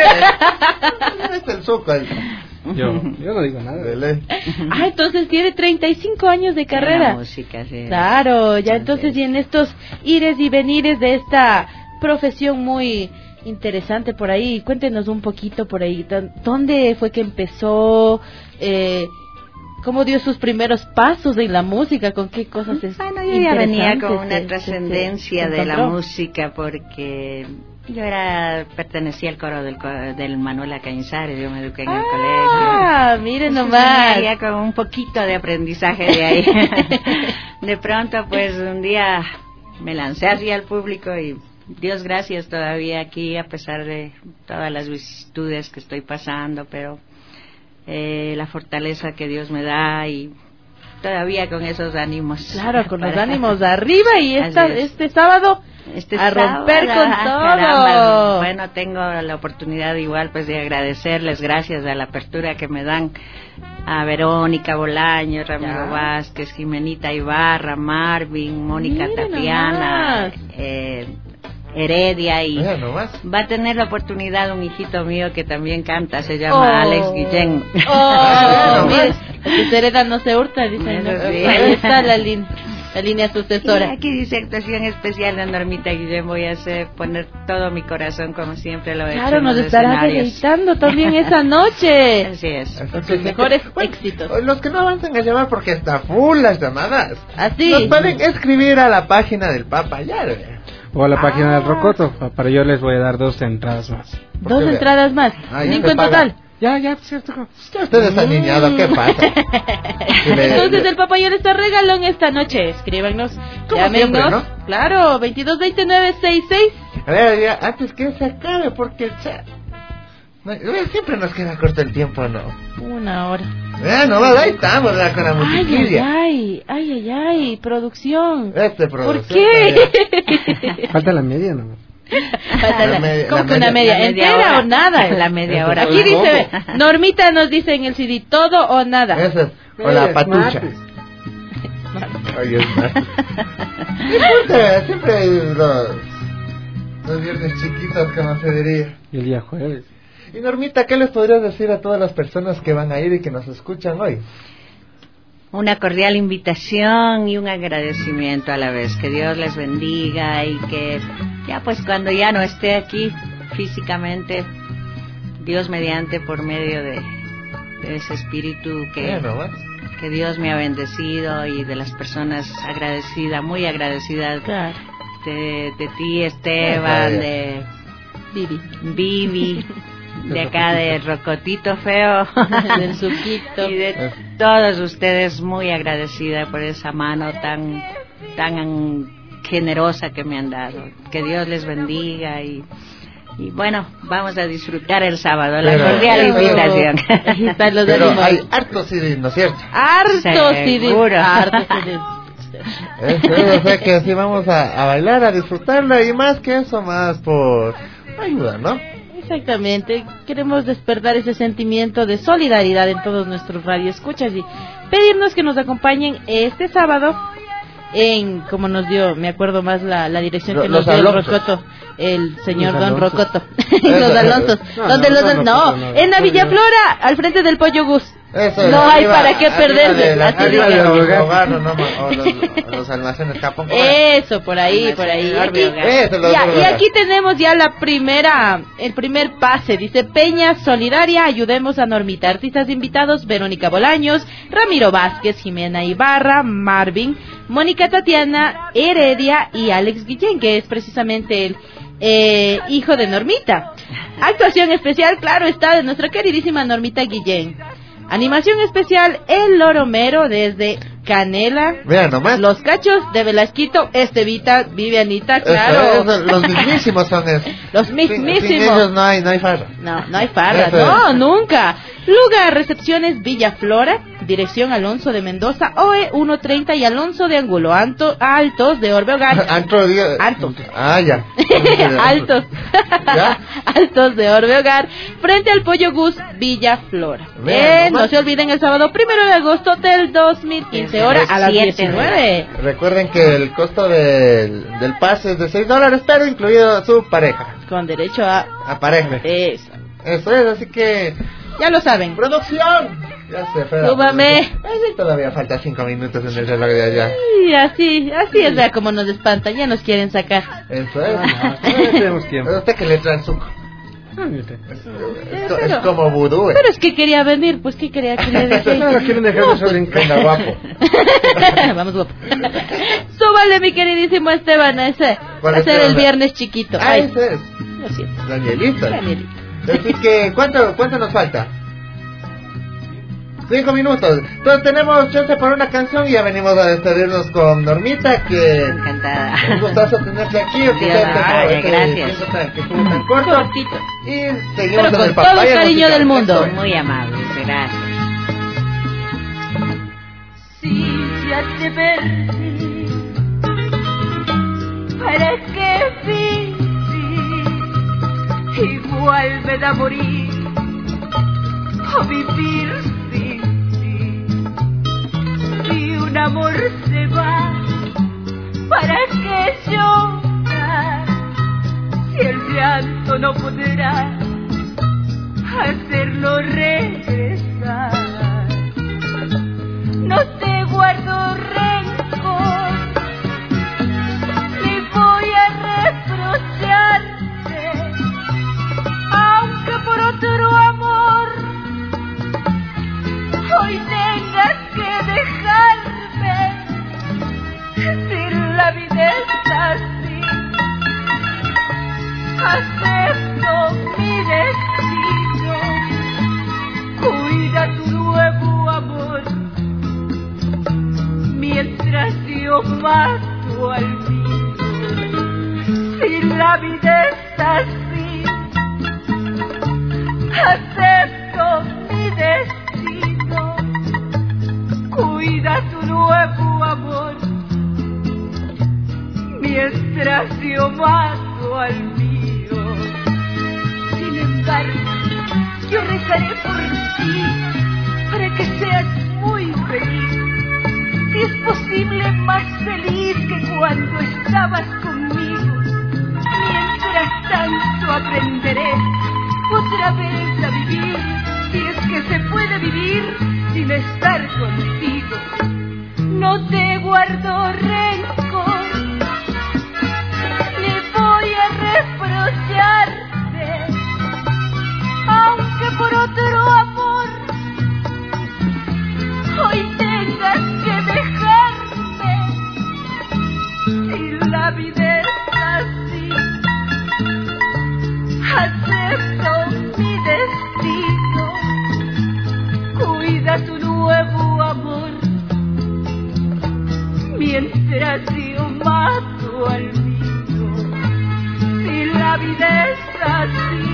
es, es el azúcar. Yo, yo no digo nada. De ley. Ah, entonces tiene treinta y cinco años de En la carrera. música, sí. Claro, ya Sí, entonces sí. y en estos ires y venires de esta profesión muy interesante por ahí, cuéntenos un poquito por ahí, ¿dó- ¿dónde fue que empezó? Eh, ¿Cómo dio sus primeros pasos en la música? ¿Con qué cosas es Bueno, yo ya venía con interesantes una se- trascendencia se- se de la encontró? música porque yo era pertenecía al coro del, co- del Manuel Cañizares, yo me eduqué en el colegio. Ah, miren Entonces, nomás. venía con un poquito de aprendizaje de ahí. De pronto, pues, un día me lancé así al público y Dios gracias todavía aquí, a pesar de todas las vicisitudes que estoy pasando, pero eh, la fortaleza que Dios me da y todavía con esos ánimos. Claro, con los ánimos de arriba y esta, este sábado este a romper sábado, con ah, todo. Caramba. Bueno, tengo la oportunidad igual pues de agradecerles, gracias a la apertura que me dan a Verónica Bolaño, Ramiro ya. Vázquez, Jimenita Ibarra, Marvin, Mónica Miren Tatiana, eh, Heredia, y va a tener la oportunidad un hijito mío que también canta, se llama oh. Alex Guillén. Oh, mire, que Hereda no se hurta, dicen. ¿No? Sí. Ahí está la, lin la línea sucesora. Y aquí dice actuación especial de Normita Guillén, voy a hacer poner todo mi corazón como siempre lo he claro, hecho. Claro, nos estará deleitando también esa noche. Así es. Los mejores bueno, éxitos. Los que no avancen a llamar porque está full las llamadas. Así. Nos pueden escribir a la página del Papayal. O a la ah. página del Rocoto, para yo les voy a dar dos entradas más. Dos entradas más, ah, cinco en total. Ya, ya, cierto. Ya usted está aniñado, ¿qué pasa? Entonces el Papayón está regalón esta noche, escríbanos, llámenos, ¿no? Claro, veintidós veintinueve sesenta y seis. A ver, ya, antes que se acabe, porque el chat... siempre nos queda corto el tiempo, ¿no? Una hora. Bueno, bueno, ahí estamos, ¿verdad? Con la musiquilla. Ay, ay, ay, ay, ay, producción. Este producción. ¿Por qué? Falta la media, ¿no? Falta la, la media, ¿cómo la que una media? media ¿Entera hora. O nada? La media hora. Aquí dice, Normita nos dice en el C D, todo o nada. Eso es, o la patucha. Ay, es martes. Siempre, siempre los, los viernes chiquitos, como se diría. Y el día jueves. Y Normita, ¿qué les podrías decir a todas las personas que van a ir y que nos escuchan hoy? Una cordial invitación y un agradecimiento a la vez. Que Dios les bendiga y que ya pues cuando ya no esté aquí físicamente, Dios mediante por medio de, de ese espíritu que, bueno, bueno. que Dios me ha bendecido y de las personas agradecidas, muy agradecidas claro. de, de ti Esteban, de Vivi, Vivi. De acá de Rocotito Feo del Suquito y de todos ustedes, muy agradecida por esa mano tan tan generosa que me han dado. Que Dios les bendiga y y bueno, vamos a disfrutar el sábado, la pero, cordial pero, invitación. Pero, pero hay harto C D, ¿no es cierto? Harto C D, harto C D. Eso, o sea que así vamos a, a bailar, a disfrutarla y más que eso, más por ayuda, ¿no? Exactamente, queremos despertar ese sentimiento de solidaridad en todos nuestros radioescuchas y pedirnos que nos acompañen este sábado en, como nos dio, me acuerdo más la, la dirección que nos dio el Rocoto, el señor Don Rocoto, los Alonsos, no, donde no, los, no, no, no, no, en la Villaflora, al frente del Pollo Gus. Eso, no hay arriba, para qué perderse. La, arriba de hogar, no, o los, o los almacenes Capón. Eso, por ahí, por ahí. Y aquí, Eso, ya, y aquí tenemos ya la primera, el primer pase. Dice Peña Solidaria, ayudemos a Normita. Artistas invitados, Verónica Bolaños, Ramiro Vázquez, Jimena Ibarra, Marvin, Mónica Tatiana, Heredia y Alex Guillén, que es precisamente el eh, hijo de Normita. Actuación especial, claro está, de nuestra queridísima Normita Guillén. Animación especial, El Loromero desde Canela. Vean nomás. Los Cachos de Velasquito, Estevita, Vivianita, claro. Eso, eso, los mismísimos son esos. Los mismísimos. Sin, sin ellos no hay, no hay farra. No, no hay farra, eso no, es. Nunca. Lugar, recepciones Villaflora, dirección Alonso de Mendoza, O E ciento treinta y Alonso de Angulo, Anto, Altos de Orbe Hogar. Altos. Altos. Ah, ya. Altos. ¿Ya? Altos de Orbe Hogar, frente al Pollo Gus, Villaflora. Eh, no se olviden el sábado primero de agosto del dos mil quince, hora a las diecinueve. Recuerden que el costo del, del pase es de seis dólares, pero incluido su pareja. Con derecho a... A pareja. Eso. Eso es, así que... Ya lo saben. ¡Producción! Ya se fue. ¡Súbame! Ay, todavía falta cinco minutos en el reloj de allá. Sí, así, así es, vea como nos espantan, ya nos quieren sacar. Eso es. No, no tenemos tiempo. ¿A usted que le trae el suco? No, es, es, es como vudú. Pero es que quería venir, pues ¿qué quería que le deje? No, lo quieren dejar no, de sobre en venga, guapo. Vamos, guapo. Súbale, mi queridísimo Esteban, a ese. Va a ser el viernes chiquito. Ah, Ay, ese es. Lo siento. Danielita. Danielita. Así que, ¿cuánto, cuánto nos falta? Cinco minutos. Entonces tenemos chance por una canción y ya venimos a despedirnos con Normita, que... Encantada. Un gustazo tenerte aquí. Sí, vaya, este, gracias. Que estuvo tan corto. Cortito. Y seguimos pero en el con todo el cariño musical del mundo. Muy amables, gracias. Sí. ya te perdí. ¿Para qué vivir? Igual me da morir o vivir sin ti. Si un amor se va, ¿para qué llorar? Si el llanto no podrá hacerlo regresar. No te guardo rencor, ni voy a reprocharte, aunque por otro amor hoy tengas que dejarme. Si la vida es así, acepto mi destino. Cuida tu nuevo amor mientras yo mato al mío. Si la vida es así, acepto mi destino. Cuida tu nuevo amor mientras yo mato al mío. Sin embargo, yo rezaré por ti para que seas muy feliz. Si es posible, más feliz que cuando estabas conmigo. Mientras tanto aprenderé otra vez a vivir, si es que se puede vivir sin estar contigo. No te guardo rencor, ni voy a reprocharte, aunque por otro amor hoy tengas que dejarme. Si la vida es así, acepto mi destino. Cuida tu nuevo amor mientras yo mato al mío. Si la vida es así,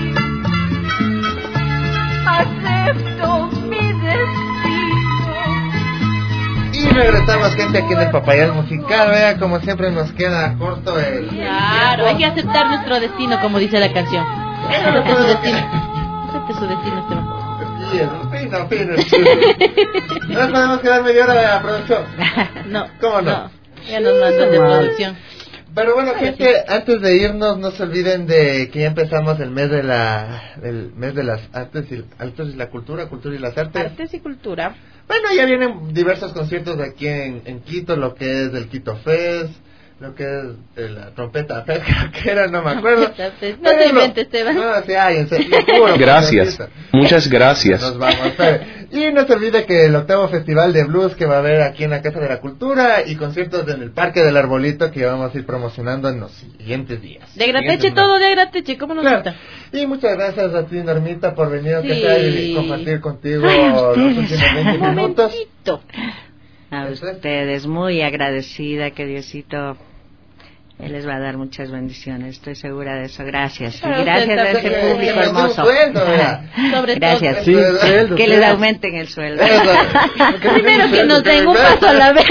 acepto mi destino. Y regresamos, gente, aquí en el Papayal Musical. Vea, como siempre nos queda corto el... Claro, hay que aceptar nuestro destino, como dice la canción. Acepte su destino. Acepte su destino, Esteban. Sí, fino, fino. ¿No nos podemos quedar media hora de la producción? No. ¿Cómo no? no. Ya nos mandan de producción. Pero bueno, gente, antes de irnos, no se olviden de que ya empezamos el mes de la el mes de las artes y, artes y la cultura, cultura y las artes. Artes y cultura. Bueno, ya vienen diversos conciertos de aquí en, en Quito, lo que es del Quito Fest, lo que es de la trompeta Fest, creo que era, no me acuerdo. No te inventes, Esteban. No, sí hay, en serio, juro, Gracias, muchas gracias. Nos vamos, pero, y no se olvide que el octavo Festival de Blues que va a haber aquí en la Casa de la Cultura y conciertos en el Parque del Arbolito que vamos a ir promocionando en los siguientes días. De Grateche, todo de Grateche, ¿cómo nos gusta? Claro. Y muchas gracias a ti, Normita, por venir a Sí. que sea y compartir contigo los últimos veinte minutos. A ustedes, muy agradecida, que Diosito Él les va a dar muchas bendiciones, estoy segura de eso. Gracias. Y gracias a ese público hermoso. Sobre gracias. todo. Sí, sueldo, que les aumenten el sueldo. Primero que nos den un paso a la vez.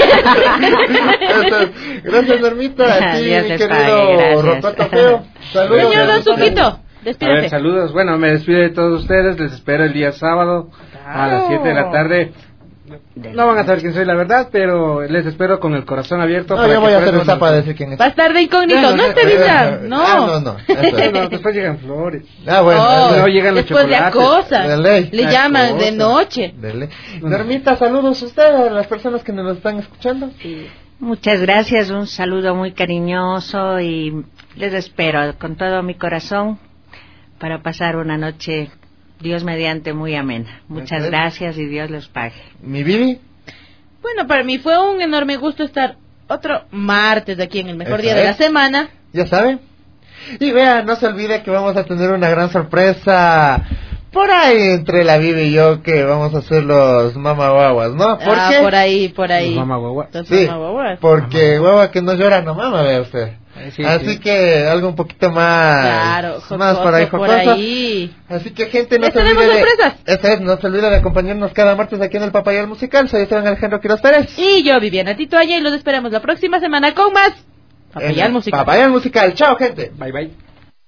Gracias, Normita. A ti, Dios mi les querido pague, Rocoto Feo. Saludos. Señor Don Suquito, despídase. A ver, saludos. Bueno, me despido de todos ustedes. Les espero el día sábado a las siete de la tarde. No van a saber quién soy, la verdad, pero les espero con el corazón abierto. No, yo voy a hacer esa para decir quién es. Va a estar de incógnito, no, no esté visa. No. Ah, no, no. No, después llegan flores. Ah, bueno. Oh, no, llegan los después chocolates. le acosan. De ley. Le La llaman cosa. de noche. De ley. Normita, saludos a usted, a las personas que nos están escuchando. Sí. Muchas gracias, un saludo muy cariñoso y les espero con todo mi corazón para pasar una noche, Dios mediante, muy amena. Muchas gracias y Dios los pague. ¿Mi Vivi? Bueno, para mí fue un enorme gusto estar otro martes aquí en el mejor Eso día de es. la semana. Ya saben. Y vean, no se olvide que vamos a tener una gran sorpresa por ahí entre la Vivi y yo, que vamos a hacer los mamaguaguas, ¿no? ¿Por Ah, qué? por ahí, por ahí. Los mamaguaguas. Los Sí, mamaguaguas. porque guagua que no llora no mama, vea usted. Sí, Así sí. que algo un poquito más, Claro, más jocoso por ahí, por jocoso. ahí. Así que gente, no ¿Les se tenemos olvide de, sorpresas? esta vez no se olvide de acompañarnos cada martes aquí en el Papayal Musical. Soy Esteban Alejandro Quiroz Pérez. Y yo, Viviana Titoya, y los esperamos la próxima semana con más Papayal En el Musical. Papayal Musical. Chao, gente. Bye, bye.